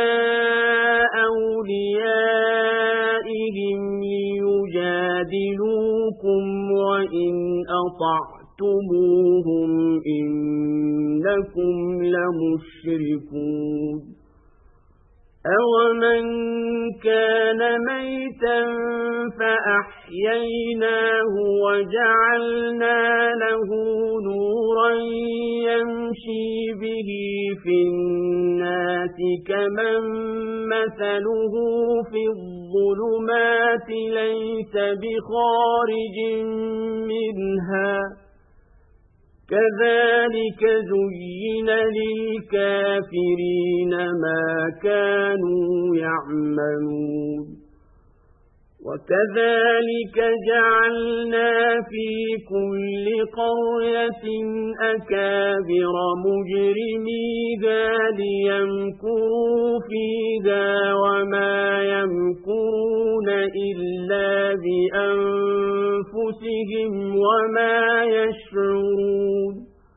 أَوْلِيَائِهِمْ لِيُجَادِلُوكُمْ وَإِنْ أَطَعْتُمُوهُمْ إِنَّكُمْ لَمُشْرِكُونَ أَوَمَنْ كَانَ مَيْتًا فَأَحْيَيْنَاهُ وَجَعَلْنَا لَهُ نُورًا يَمْشِي بِهِ فِي النَّاسِ كَمَنْ مَثَلُهُ فِي الظُّلُمَاتِ لَيْسَ بِخَارِجٍ مِنْهَا كَذَلِكَ زُيِّنَ لِلْكَافِرِينَ مَا كَانُوا يَعْمَلُونَ وَكَذَلِكَ جَعَلْنَا فِي كُلِّ قَرْيَةٍ أَكَابِرَ مُجْرِمِيهَا لِيَمْكُرُوا فِيهَا وَمَا يَمْكُرُونَ إِلَّا بِأَنفُسِهِمْ وَمَا يَشْعُرُونَ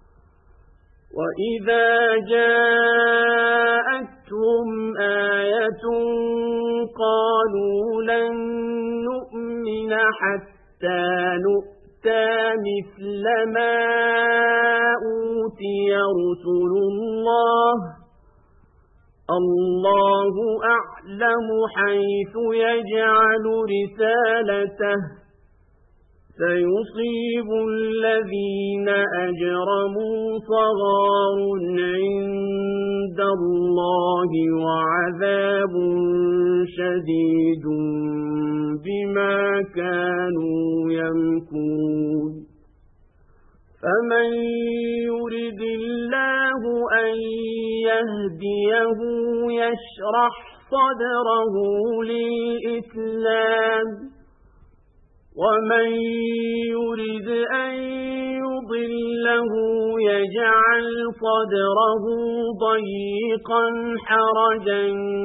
وَإِذَا جَاءَتْهُمْ آيَةٌ قَالُوا لَن نُّؤْمِنَ حَتَّى نُؤْتَىٰ مِثْلَ مَا أُوتِيَ رُسُلُ اللَّهِ اللَّهُ أَعْلَمُ حَيْثُ يَجْعَلُ رِسَالَتَهُ سَيُصِيبُ الَّذِينَ أَجْرَمُوا صَغَارٌ عِندَ اللَّهِ وَعَذَابٌ شَدِيدٌ بِمَا كَانُوا يَمْكُرُونَ فَمَن يُرِدِ اللَّهُ أَن يَهْدِيَهُ يَشْرَحْ صَدْرَهُ لِلْإِسْلَامِ وَمَن يُرِدْ أَن يُضِلَّهُ يَجْعَلْ صَدْرَهُ ضَيِّقًا حَرَجًا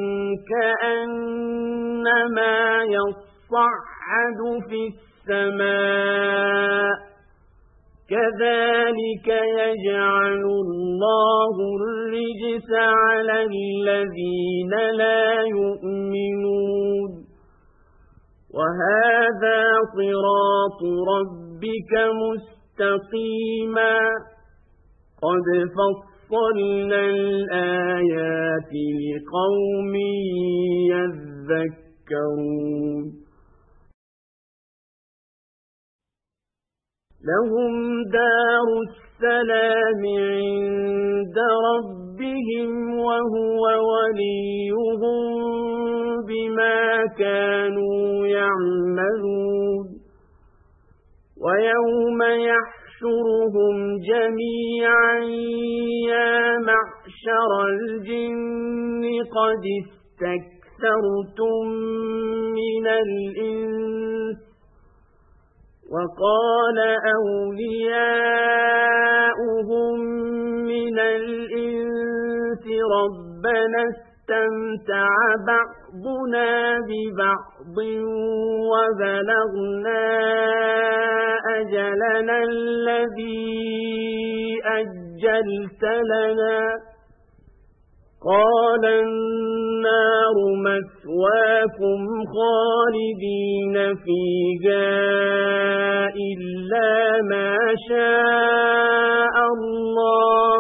كَأَنَّمَا يَصَّعَّدُ فِي السَّمَاءِ كَذَلِكَ يَجْعَلُ اللَّهُ الرِّجْسَ عَلَى الَّذِينَ لَا يُؤْمِنُونَ وَهَذَا صِرَاطُ رَبِّكَ مُسْتَقِيمًا قَدْ فَصَّلْنَا الْآيَاتِ لِقَوْمٍ يَذَّكَّرُونَ لَهُمْ دَارُ السَّلَامِ عِندَ رَبِّهِمْ وَهُوَ وَلِيُّهُم بِمَا كَانُوا يَعْمَلُونَ وَيَوْمَ يَحْشُرُهُمْ جَمِيعًا يَا مَعْشَرَ الْجِنِّ قَدِ اسْتَكْثَرْتُم مِّنَ الْإِنسِ وَقَالَ أَوْلِيَاؤُهُم مِّنَ الْإِنسِ رَبَّنَا اسْتَمْتَعَ بَعْضُنَا بِبَعْضٍ وَبَلَغْنَا أَجَلَنَا الَّذِي أَجَّلْتَ لَنَا قَالَ النَّارُ مَثْوَاكُمْ خَالِدِينَ فِيهَا إِلَّا مَا شَاءَ اللَّهُ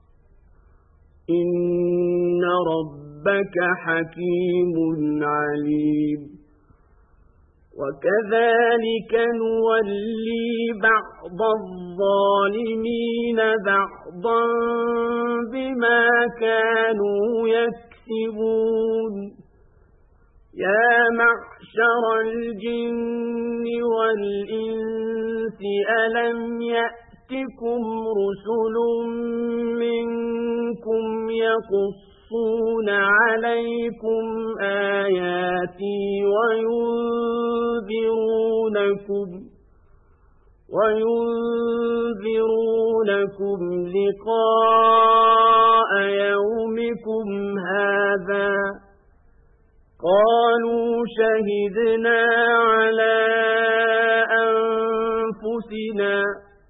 إِنَّ رَبَّكَ حَكِيمٌ عَلِيمٌ وكذلك نولي بعض الظالمين بعضا بما كانوا يكسبون يا معشر الجن والإنس ألم يأتكم رسل منكم يقصون عليكم آياتي وينذرونكم وينذرونكم لقاء يومكم هذا قالوا شهدنا على أنفسنا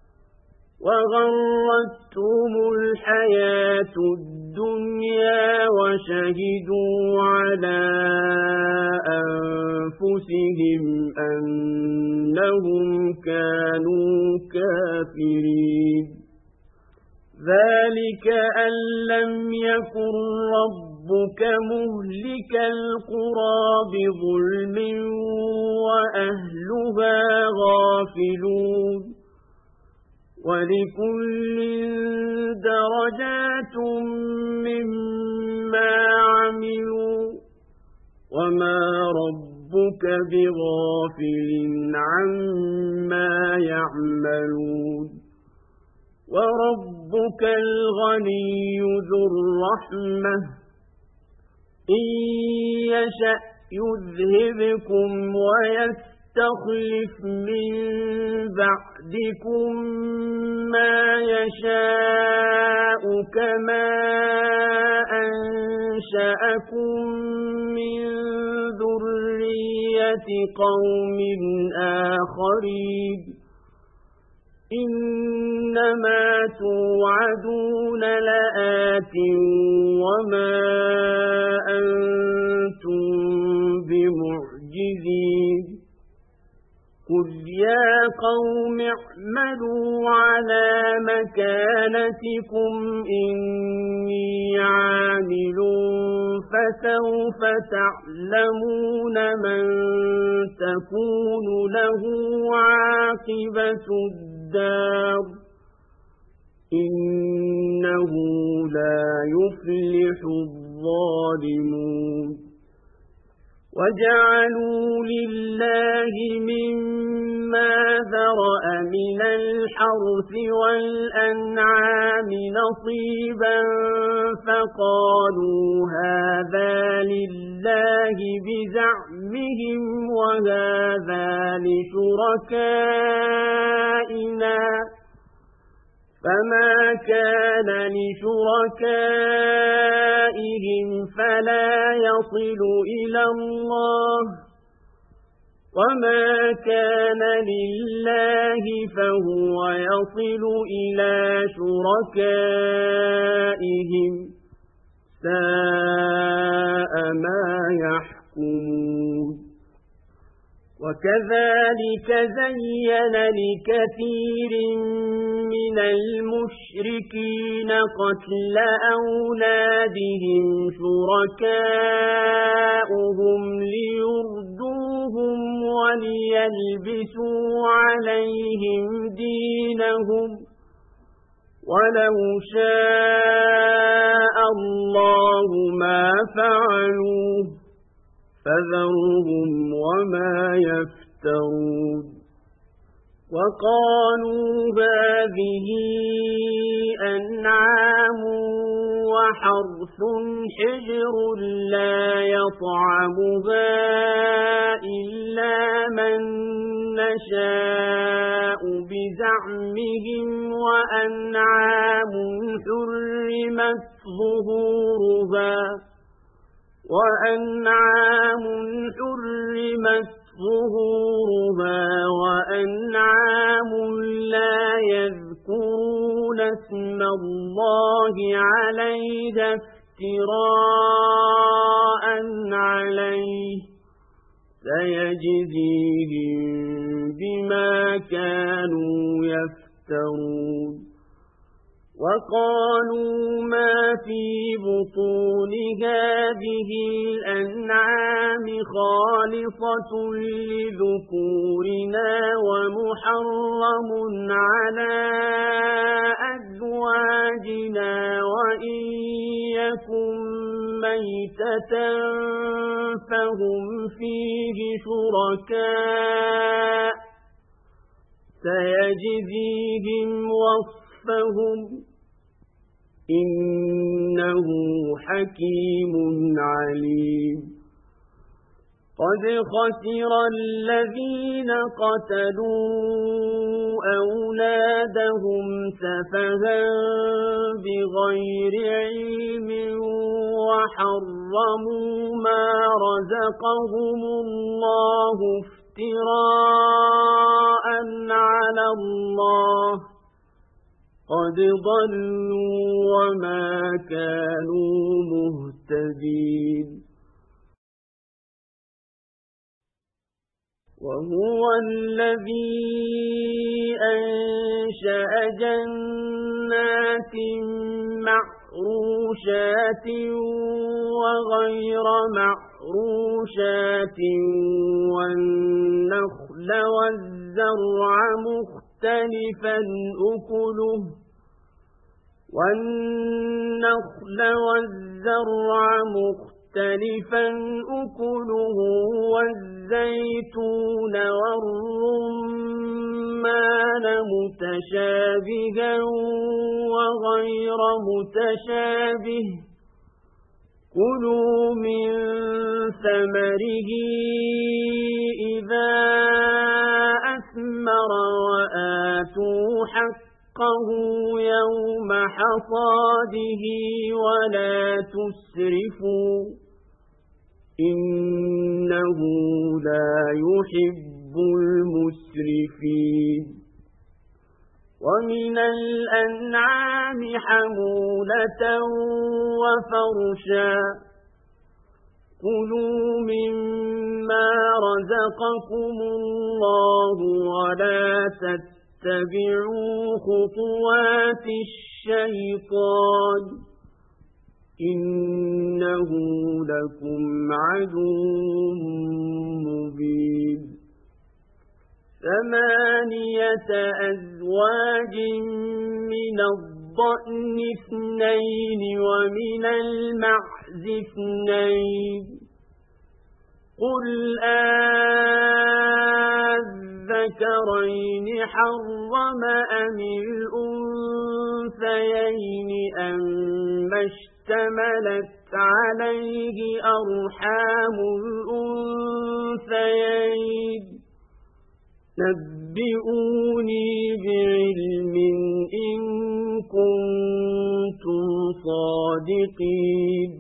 وغرتهم الحياة الدنيا وشهدوا على أنفسهم أنهم كانوا كافرين ذلك أن لم يكن ربك مهلك القرى بظلم وأهلها غافلون ولكل درجات مما عملوا وما ربك بغافل عما يعملون وربك الغني ذو الرحمة إن يشأ يذهبكم ويستخلف من بعدكم ما يشاء كما أنشأكم من ذرية قوم آخرين إنما توعدون لآت وما أنتم بمعجزين قل يا قوم اعملوا على مكانتكم إني عامل فسوف تعلمون من تكون له عاقبة الدار إنه لا يفلح الظالمون وجعلوا لله مما ذرأ من الحرث والأنعام نصيبا فقالوا هذا لله بزعمهم وهذا لشركائنا فما كان لشركائهم فلا يصل إلى الله وما كان لله فهو يصل إلى شركائهم ساء ما يحكمون وكذلك زين لكثير من المشركين قتل أولادهم شركاؤهم ليردوهم وليلبسوا عليهم دينهم ولو شاء الله ما فعلوه فذرهم وما يفترون وقالوا هذه أنعام وحرث حجر لا يطعمها إلا من نشاء بزعمهم وأنعام حرمت ظهورها وأنعام حرمت ظهورها وأنعام لا يذكرون اسم الله عليها افتراء عليه سيجزيهم بما كانوا يفترون وقالوا ما في بطون هذه الأنعام خالصة لذكورنا ومحرم على أزواجنا وإن يكن ميتة فهم فيه شركاء سيجزيهم وصفهم إنه حكيم عليم قد خسر الذين قتلوا أولادهم سفها بغير علم وحرموا ما رزقهم الله افتراء على الله قد ضلوا وما كانوا مهتدين وهو الذي أنشأ جنات معروشات وغير معروشات والنخل والزرع مختلفا أكله والنخل والزرع مختلفا أكله والزيتون والرمان متشابها وغير متشابه كلوا من ثمره إذا أثمر وآتوا حقه يوم حصاده ولا تسرفوا إنه لا يحب المسرفين ومن الأنعام حمولة وفرشا كلوا مما رزقكم الله ولا تتبعوا خطوات الشيطان إنه لكم عدو مبين ثمانية أزواج من الضأن اثنين ومن المعز اثنين قل أذكرين حرم أم الأنثيين أما اشتملت عليه أرحام الأنثيين نبئوني بعلم إن كنتم صادقين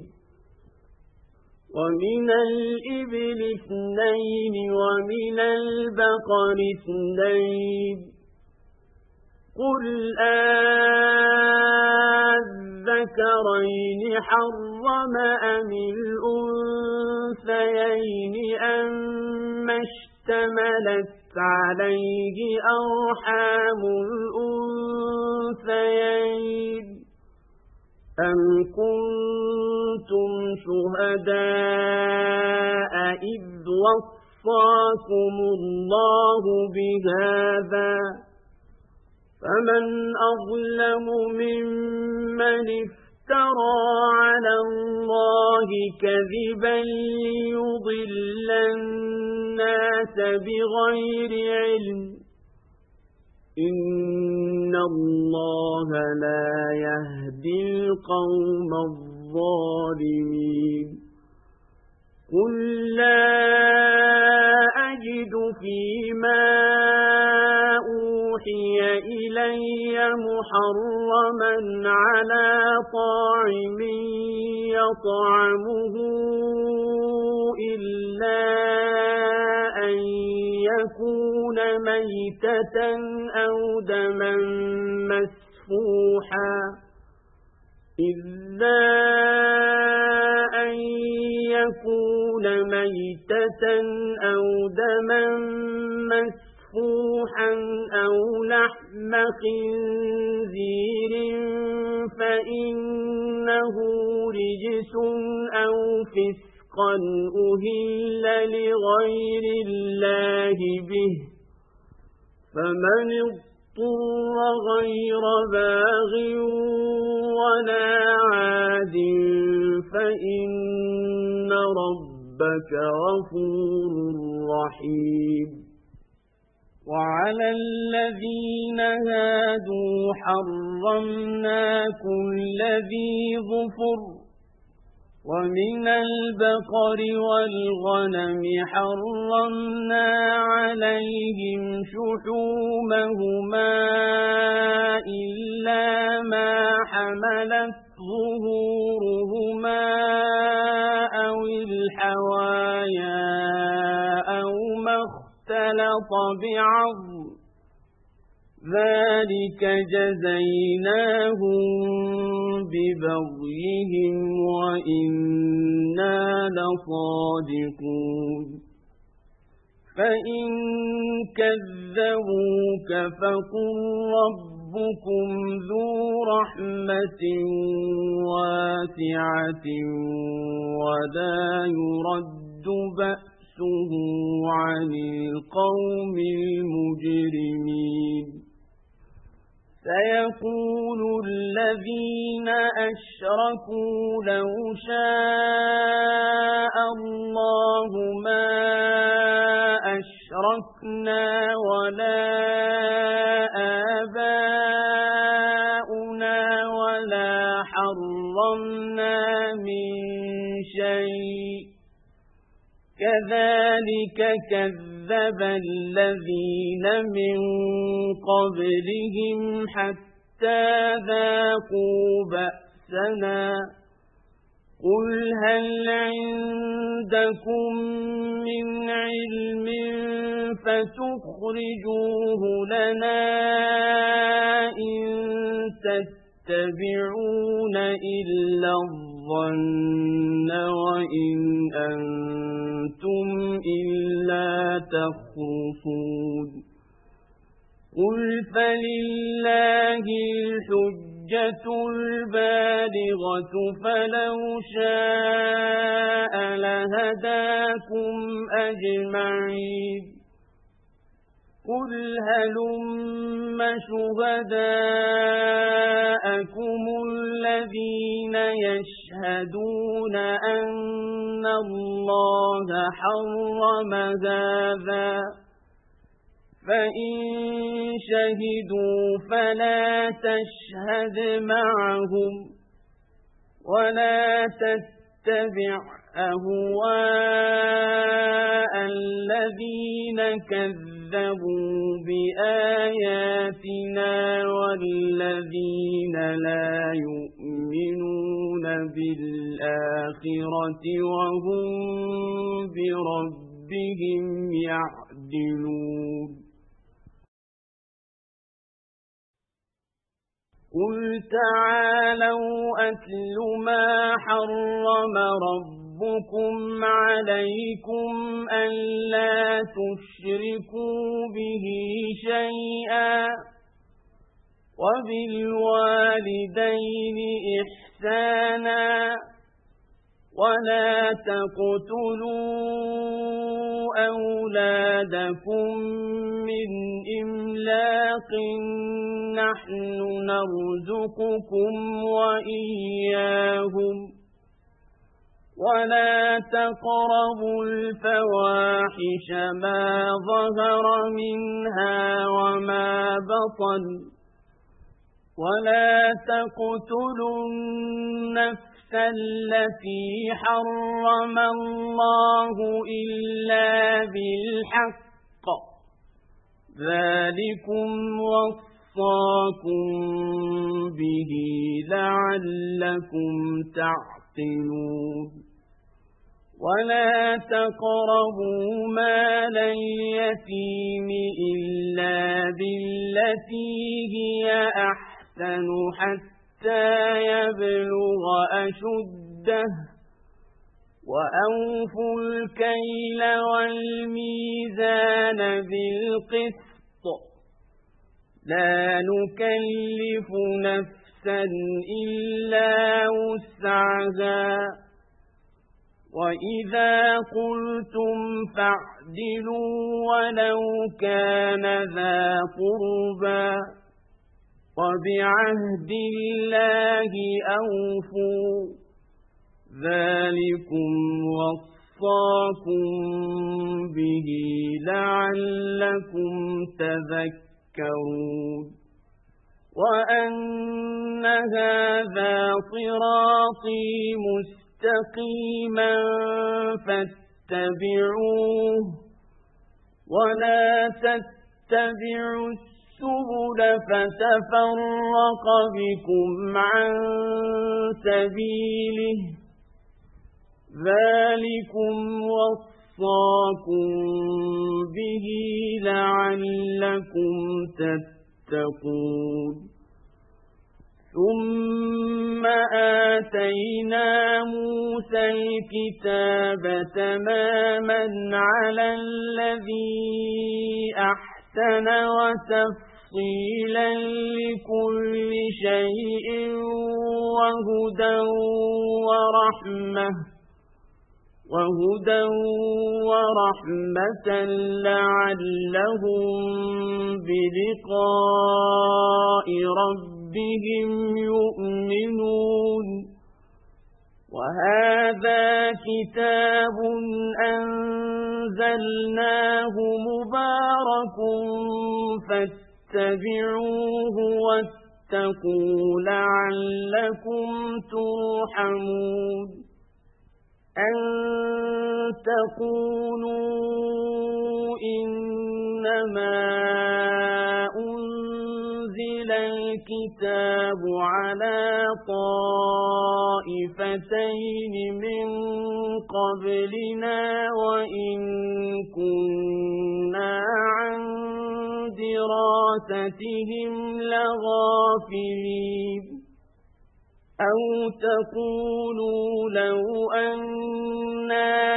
ومن الإبل اثنين ومن البقر اثنين قل أذكرين حرم أم الأنثيين أما اشتملت عليه أرحام الأنثيين أم كنتم شهداء إذ وصاكم الله بهذا فمن أظلم ممن افترى على الله كذبا ليضل الناس بغير علم إن الله لا يهدي القوم الظالمين قل لا أجد فيما أوحي إلي محرما على طاعم يطعمه إلا أن يكون ميتة أو دما مسفوحا إلا أن يكون ميتة أو دما مسفوحا أو لحم لحم خنزير فإنه رجس أو فسقا أهل لغير الله به فمن اضطر غير باغ ولا عاد فإن ربك غفور رحيم وعلى الذين هادوا حرمنا كل ذي ظفر ومن البقر والغنم حرمنا عليهم شحومهما إلا ما حملت ظهورهما أو الحوايا أو ما اختلط بعظم ذلك جزيناهم ببغيهم وإنا لصادقون فإن كذبوك فقل ربكم ذو رحمة واسعة ولا يرد بأسه عن القوم المجرمين سيقول الذين أشركوا لو شاء الله ما أشركنا ولا آباؤنا ولا حرمنا من شيء كذلك كذب الذين من قبلهم حتى ذاقوا بأسنا قل هل عندكم من علم فتخرجوه لنا إن تتبعون إلا الظن وإن أنتم إلا تخرصون قل فلله الحجة البالغة فلو شاء لهداكم أجمعين قل هلم شهداءكم الذين يشهدون أن الله حرم هذا فإن شهدوا فلا تشهد معهم ولا تتبع أهواء الذين كذبوا بآياتنا والذين لا يؤمنون بالآخرة وهم بربهم يعدلون قل تعالوا أتل ما حرم ربكم عليكم ألا تشركوا به شيئا وبالوالدين إحسانا ولا تقتلوا أولادكم من إملاق نحن نرزقكم وإياهم ولا تقربوا الفواحش ما ظهر منها وما بطن ولا تقتلوا النفس التي حرم الله إلا بالحق ذلكم وصاكم به لعلكم تعقلون ولا تقربوا مال اليتيم إلا بالتي هي أحسن حتى يبلغ أشده وأوفوا الكيل والميزان بالقسط لا نكلف نفسا إلا وسعها وإذا قلتم فاعدلوا ولو كان ذا قربى وبعهد الله أوفوا ذلكم وصاكم به لعلكم تذكرون وأن هذا صراطي مستقيما فاتبعوه ولا تتبعوا السبل فتفرق بكم عن سبيله ذلكم وصاكم به لعلكم تتقون ثم آتينا موسى الكتاب تماما على الذي أحسن وتفصيلا لكل شيء وهدى ورحمة وهدى ورحمة لعلهم بلقاء ربهم يؤمنون وهذا كتاب أنزلناه مبارك فاتبعوه واتقوا لعلكم ترحمون أن تقولوا إنما أنزل الكتاب على طائفتين من قبلنا وإن كنا عن دراستهم لغافلين أو تقولوا لو أنا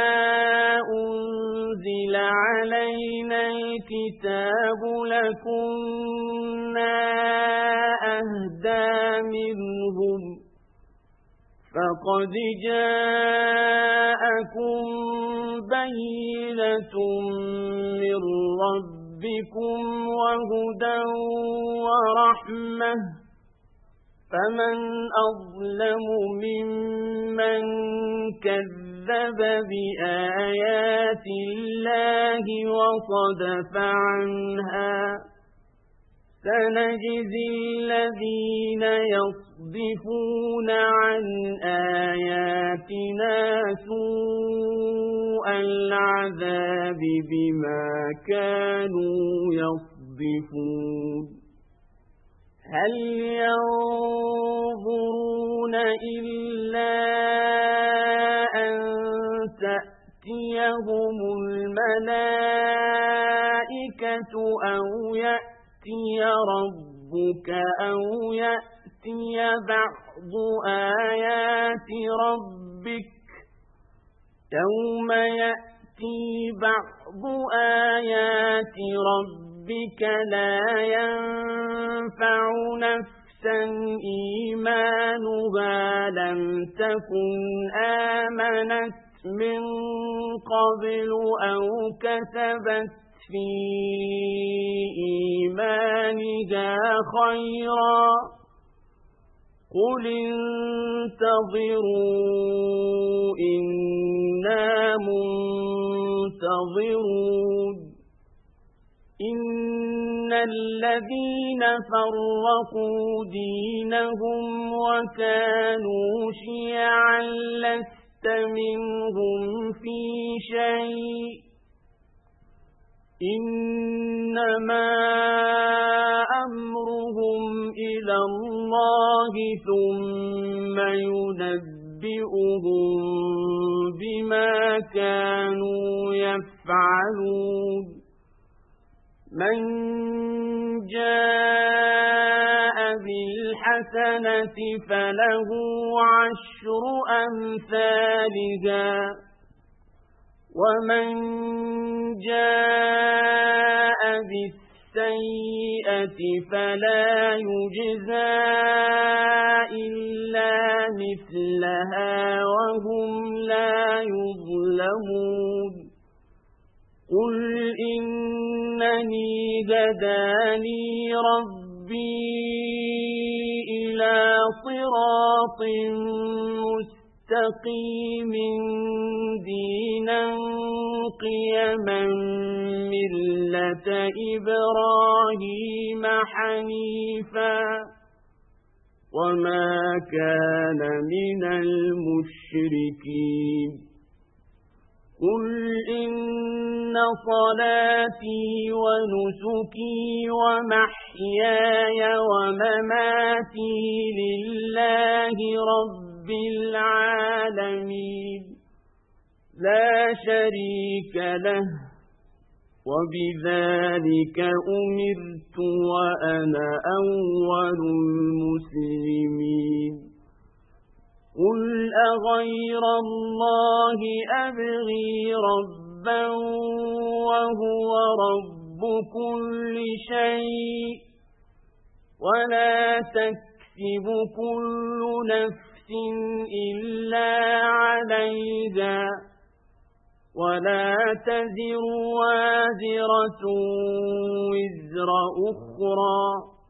أنزل علينا الكتاب لكنا أهدى منهم فقد جاءكم بينة من ربكم وهدى ورحمة فمن أظلم ممن كذب بآيات الله وصدف عنها سنجزي الذين يصدفون عن آياتنا سوء العذاب بما كانوا يصدفون هل ينظرون إلا أن تأتيهم الملائكة أو يأتي ربك أو يأتي بعض آيات ربك يوم يأتي بعض آيات ربك ربك لا ينفع نفسا إيمانها لم تكن آمنت من قبل أو كسبت في إيمانها خيرا قل انتظروا إنا منتظرون إن الذين فرقوا دينهم وكانوا شيعا لست منهم في شيء إنما أمرهم إلى الله ثم ينبئهم بما كانوا يفعلون من جاء بالحسنة فله عشر أمثالها ومن جاء بالسيئة السيئة فلا يجزى إلا مثلها وهم لا يظلمون قل إنني هداني ربي إلى صراط مستقيم دينا قيما ملة إبراهيم حنيفا وما كان من المشركين قل إن صلاتي ونسكي ومحياي ومماتي لله رب العالمين لا شريك له وبذلك أمرت وأنا أول المسلمين قل أغير الله أبغي ربا وهو رب كل شيء ولا تكسب كل نفس إلا عليها ولا تزر وازرة وزر أخرى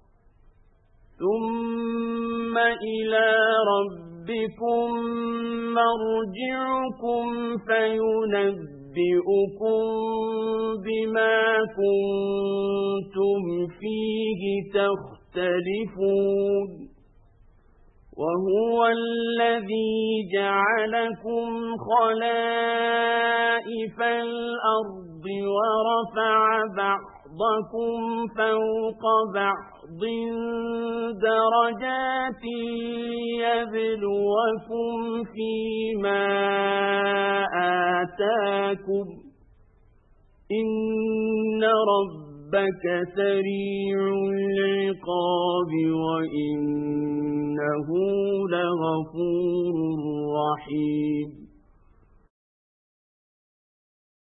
ثم إلى ربكم مرجعكم فينبئكم بما كنتم فيه تختلفون وهو الذي جعلكم خلائف الأرض ورفع بعضكم فوق بعض درجات ليبلوكم فيما آتاكم إن ربك سريع العقاب وإنه لغفور رحيم